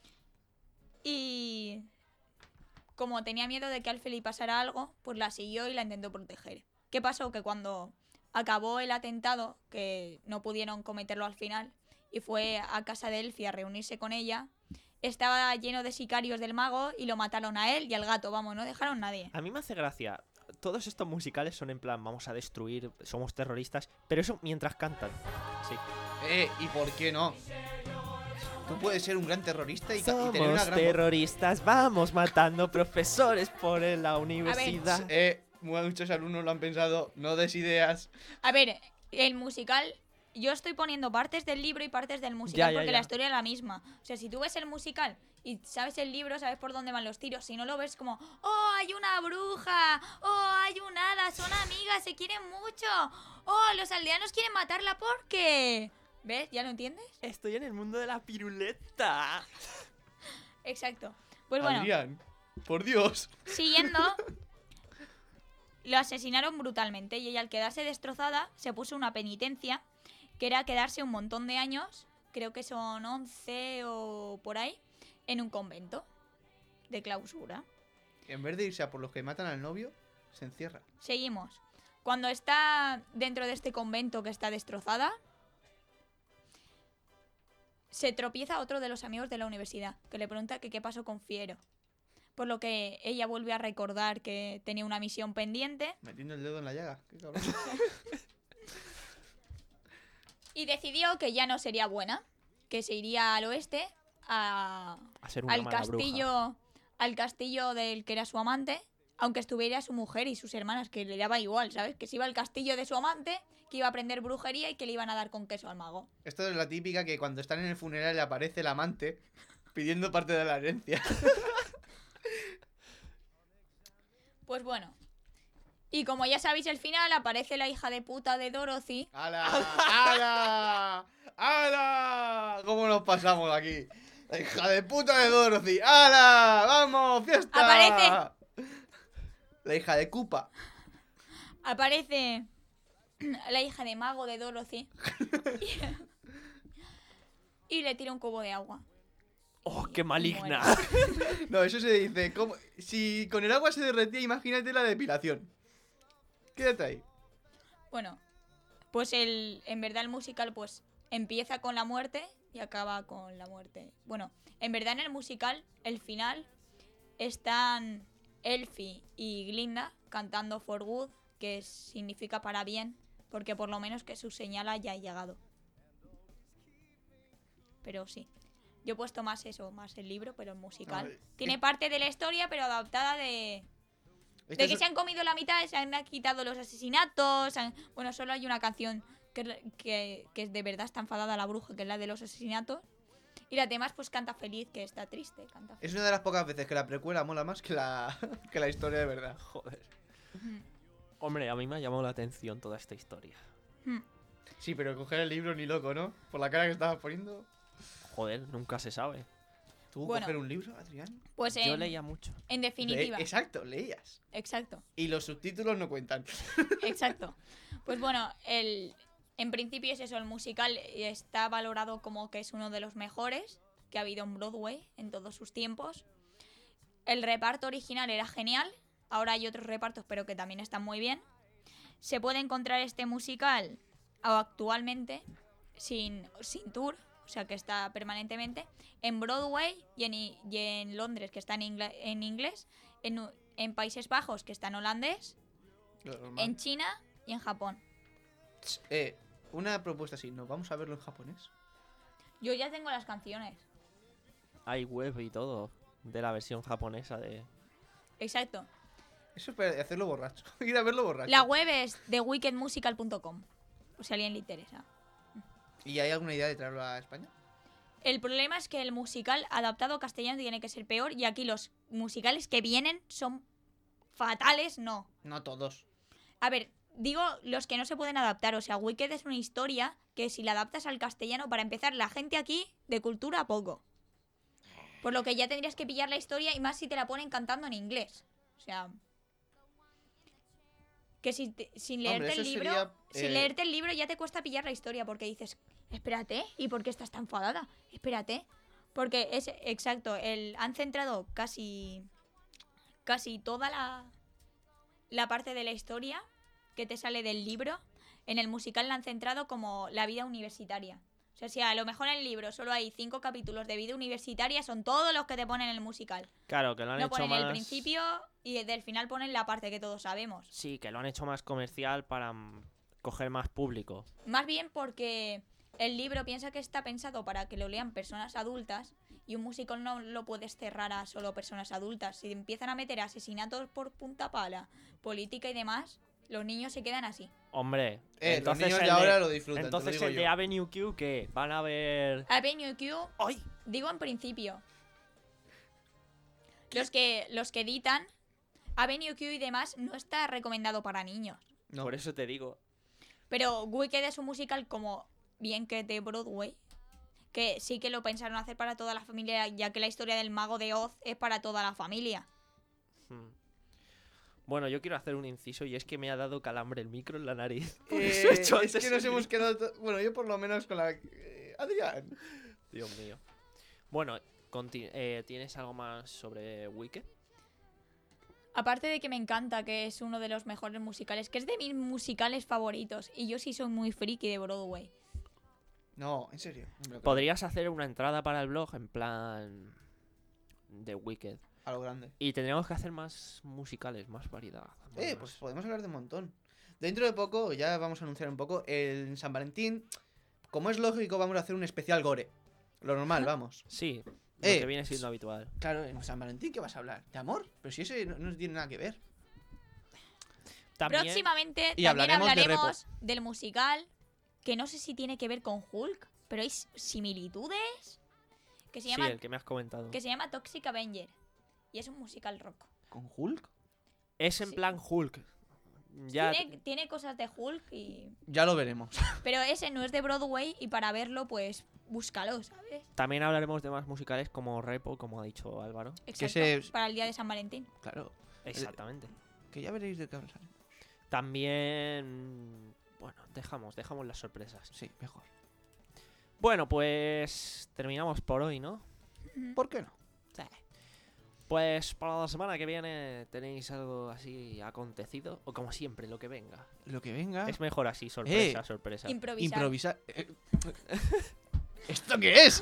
Y como tenía miedo de que a Alfie le pasara algo, pues la siguió y la intentó proteger. ¿Qué pasó? Que cuando acabó el atentado, que no pudieron cometerlo al final, y fue a casa de Elfie a reunirse con ella, estaba lleno de sicarios del mago y lo mataron a él y al gato, vamos, no dejaron nadie. A mí me hace gracia. Todos estos musicales son en plan, vamos a destruir, somos terroristas, pero eso mientras cantan. Sí. Eh, ¿y por qué no? Tú puedes ser un gran terrorista y, ca- y tener una Somos gran... terroristas, vamos matando profesores por la universidad. Eh, muchos alumnos lo han pensado, no des ideas. A ver, el musical, yo estoy poniendo partes del libro y partes del musical Ya, ya, porque ya. la historia es la misma. O sea, si tú ves el musical y sabes el libro, sabes por dónde van los tiros. Si no lo ves como, oh, hay una bruja, oh, hay un hada, son amigas, se quieren mucho, oh, los aldeanos quieren matarla porque... ¿Ves? ¿Ya lo entiendes? Estoy en el mundo de la piruleta. Exacto. Pues bueno, Adrián, por Dios. siguiendo, lo asesinaron brutalmente y ella al quedarse destrozada se puso una penitencia que era quedarse un montón de años, creo que son once o por ahí, en un convento de clausura. En vez de irse a por los que matan al novio, se encierra. Seguimos. Cuando está dentro de este convento que está destrozada, se tropieza otro de los amigos de la universidad, que le pregunta que qué pasó con Fiero. Por lo que ella vuelve a recordar que tenía una misión pendiente Metiendo el dedo en la llaga. Qué cabrón. y decidió que ya no sería buena, que se iría al oeste, a, A ser una al mala bruja. castillo, al castillo del que era su amante, aunque estuviera su mujer y sus hermanas, que le daba igual, ¿sabes? Que se iba al castillo de su amante, que iba a aprender brujería y que le iban a dar con queso al mago. Esto es la típica que cuando están en el funeral le aparece el amante pidiendo parte de la herencia. Pues bueno. Y como ya sabéis el final, aparece la hija de puta de Dorothy. ¡Hala! ¡Hala! ¡Hala! ¿Cómo nos pasamos aquí? La hija de puta de Dorothy. ¡Hala! ¡Vamos! ¡Fiesta! Aparece. La hija de Koopa. Aparece la hija de mago de Dorothy. Y, y le tira un cubo de agua. ¡Oh, qué maligna! No, eso se dice. ¿cómo? Si con el agua se derretía, imagínate la depilación. Quédate ahí. Bueno, pues el, en verdad el musical pues empieza con la muerte y acaba con la muerte. Bueno, en verdad en el musical, el final, están Elfie y Glinda cantando For Good, que significa para bien, porque por lo menos que su señal haya llegado. Pero sí. Yo he puesto más eso, más el libro, pero el musical. A ver, Tiene eh. parte de la historia, pero adaptada de... Esto De que es- se han comido la mitad, se han quitado los asesinatos. han- Bueno, solo hay una canción que, es la- que, que es de verdad está enfadada la bruja, que es la de los asesinatos. Y las demás, pues canta feliz, que está triste. Canta Es una de las pocas veces que la precuela mola más que la, que la historia de verdad. Joder. feliz. Hombre, a mí me ha llamado la atención toda esta historia. Hmm. Sí, pero coger el libro ni loco, ¿no? Por la cara que estabas poniendo. Joder, nunca se sabe. ¿Tú Bueno. coger un libro, Adrián? Pues Yo en, leía mucho. en Le- definitiva. Exacto, leías. Exacto. Y los subtítulos no cuentan. Exacto. Pues bueno, el, en principio es eso, el musical está valorado como que es uno de los mejores que ha habido en Broadway en todos sus tiempos. El reparto original era genial, ahora hay otros repartos pero que también están muy bien. Se puede encontrar este musical o actualmente sin, sin tour, o sea que está permanentemente, en Broadway y en, y en Londres, que está en, ingle- en inglés, en, U- en Países Bajos, que está en holandés, Lo normal. en China y en Japón. Eh, una propuesta así, ¿no? Vamos a verlo en japonés. Yo ya tengo las canciones. Hay web y todo de la versión japonesa de... Exacto. Eso es para hacerlo borracho. Ir a verlo borracho. La web es the wicked musical punto com, por si a alguien le interesa. ¿Y hay alguna idea de traerlo a España? El problema es que el musical adaptado a castellano tiene que ser peor y aquí los musicales que vienen son fatales, no. No todos. A ver, digo los que no se pueden adaptar, o sea, Wicked es una historia que si la adaptas al castellano, para empezar, la gente aquí de cultura poco. Por lo que ya tendrías que pillar la historia y más si te la ponen cantando en inglés. O sea, que si te- sin leerte Hombre, eso el libro, sería, sin eh, leerte el libro ya te cuesta pillar la historia porque dices, espérate, ¿y por qué estás tan enfadada? Espérate. Porque es exacto, el, han centrado casi casi toda la la parte de la historia que te sale del libro, en el musical la han centrado como la vida universitaria. O sea, si a lo mejor en el libro solo hay cinco capítulos de vida universitaria, son todos los que te ponen en el musical. Claro, que lo han No hecho ponen más... el principio y del final ponen la parte que todos sabemos. Sí, que lo han hecho más comercial para mm, coger más público. Más bien porque el libro piensa que está pensado para que lo lean personas adultas y un musical no lo puedes cerrar a solo personas adultas. Si empiezan a meter asesinatos por punta pala, política y demás, los niños se quedan así. Hombre, Eh, los entonces niños el de ahora de- lo disfrutan, te lo Entonces digo el de yo. Avenue Q, que van a ver... Avenue Q, ¡Ay! digo en principio. Los que, los que editan, Avenue Q y demás, no está recomendado para niños. No. Por eso te digo. Pero Wicked es un musical como bien que de Broadway, que sí que lo pensaron hacer para toda la familia, ya que la historia del mago de Oz es para toda la familia. Hmm. Bueno, yo quiero hacer un inciso y es que me ha dado calambre el micro en la nariz. Por Eh, eso he hecho es antes que nos el hemos quedado... to- Bueno, yo por lo menos con la... eh, Adrián. Dios mío. Bueno, conti- eh, ¿tienes algo más sobre Wicked? Aparte de que me encanta, que es uno de los mejores musicales, que es de mis musicales favoritos, y yo sí soy muy friki de Broadway. No, en serio. no me lo creo. Podrías hacer una entrada para el blog en plan de Wicked. A lo grande. Y tendríamos que hacer más musicales, más variedad. Eh, más- pues podemos hablar de un montón. Dentro de poco, ya vamos a anunciar un poco, el San Valentín, como es lógico, vamos a hacer un especial gore. Lo normal, vamos. Sí, lo Eh, que viene siendo habitual. Claro, en San Valentín, ¿qué vas a hablar? ¿De amor? Pero si ese no, no tiene nada que ver. También, Próximamente Y también hablaremos de hablaremos del musical, que no sé si tiene que ver con Hulk, pero hay s- similitudes, que se sí, llama, el que me has comentado. que se llama Toxic Avenger, y es un musical rock. ¿Con Hulk? Es en sí. plan Hulk. Ya, Tiene, tiene cosas de Hulk, y... Ya lo veremos. pero ese no es de Broadway, y para verlo, pues, búscalo, ¿sabes? también hablaremos de más musicales como Repo, como ha dicho Álvaro. Exacto, ese- para el día de San Valentín. Claro. Exactamente. Que ya veréis de qué hablaré. También... Bueno, dejamos, dejamos las sorpresas. Sí, mejor. Bueno, pues terminamos por hoy, ¿no? ¿Por qué no? Sí. Pues para la semana que viene tenéis algo así acontecido, o como siempre, lo que venga. Lo que venga. Es mejor así, sorpresa, Eh, sorpresa. Improvisar. Improvisar. Eh, ¿Esto qué es?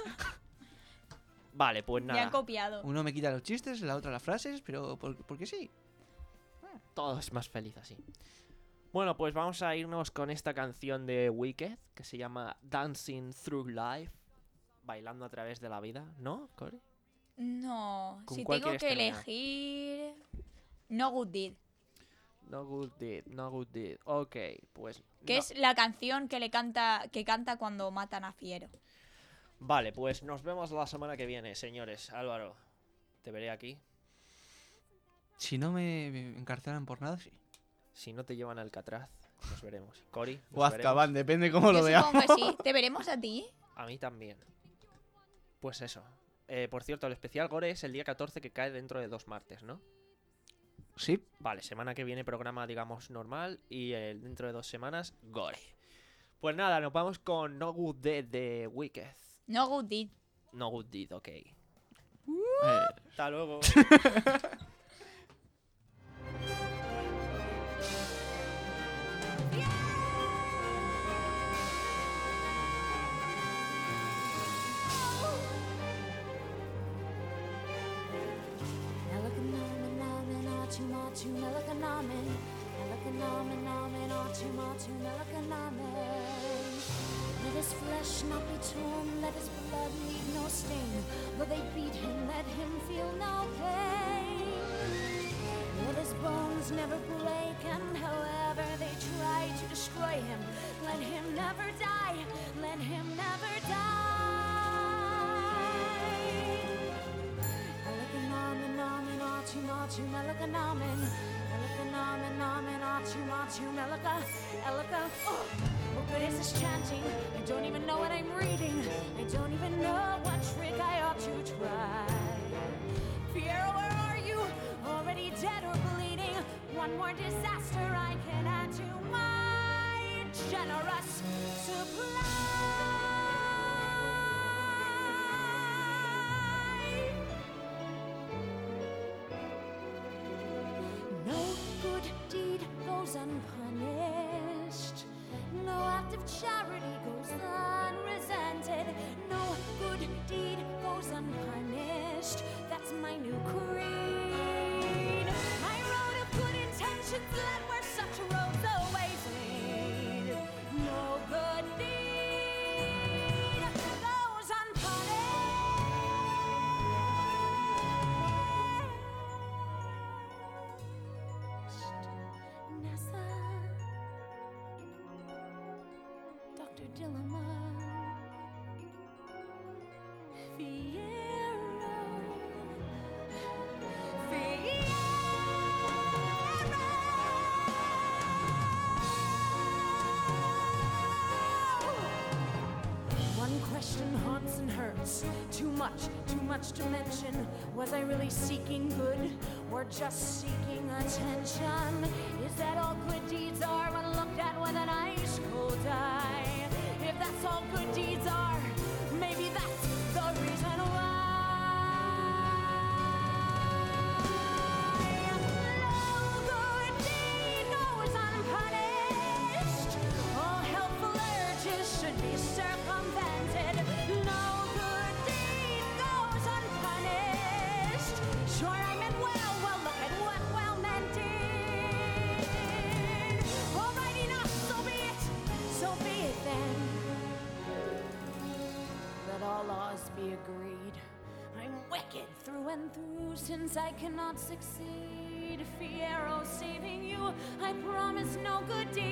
Vale, pues Me han nada, copiado. Uno me quita los chistes, la otra las frases, pero por, porque sí. todo es más feliz así. Bueno, pues vamos a irnos con esta canción de Wicked, que se llama Dancing Through Life, bailando a través de la vida, ¿no, Corey? No, ¿Con si cuál tengo quieres que terminar? elegir... No Good Deed, No good deed, no good deed. Ok, pues... que no. es la canción que le canta que canta cuando matan a Fiero. Vale, pues nos vemos la semana que viene, señores. Álvaro, te veré aquí. Si no me me encarcelan por nada, sí. Si no te llevan al Alcatraz, Nos veremos. Cory, nos O Azkaban, depende cómo lo Yo veamos. supongo que sí. ¿Te veremos a ti? veremos. A mí también. Pues eso. Eh, por cierto, el especial Gore es el día catorce, que cae dentro de dos martes, ¿no? Sí. Vale, semana que viene programa, digamos, normal. Y eh, dentro de dos semanas, Gore. Pues nada, nos vamos con No Good Deed de Wicked. No good deed. No Good Deed, ok. Eh, Hasta luego. Let his flesh not be torn, let his blood leave no stain. Though they beat him, let him feel no pain. Let his bones never break, and however they try to destroy him, let him never die, let him never die. Elakanamen, namen, atu, matu, melakanamen. Elakanamen, namen, atu, matu, melaka, elaka. Oh, what good is this chanting? I don't even know what I'm reading. I don't even know what trick I ought to try. Fiero, where are you? Already dead or bleeding? One more disaster I can add to my generous supply. No good deed goes unpunished. No act of charity goes unresented. No good deed goes unpunished. That's my new creed. My road of good intentions led where such roads always lead. No good deed goes unpunished. NASA, Doctor Dillamar, Fiero, Fiero. One question haunts and hurts. Too much, too much to mention. Was I really seeking good or just seeking attention? Is that all good deeds are when looked at with an ice cold eye? If that's all good deeds are, maybe that's the reason why. No good deed goes unpunished. All helpful urges should be circumvented. No good deed goes unpunished. Sure, I meant well, well, look at what well meant did. All right, enough, so be it, so be it then. Let all laws be agreed. I'm wicked through and through, since I cannot succeed. Fiero saving you, I promise no good deed.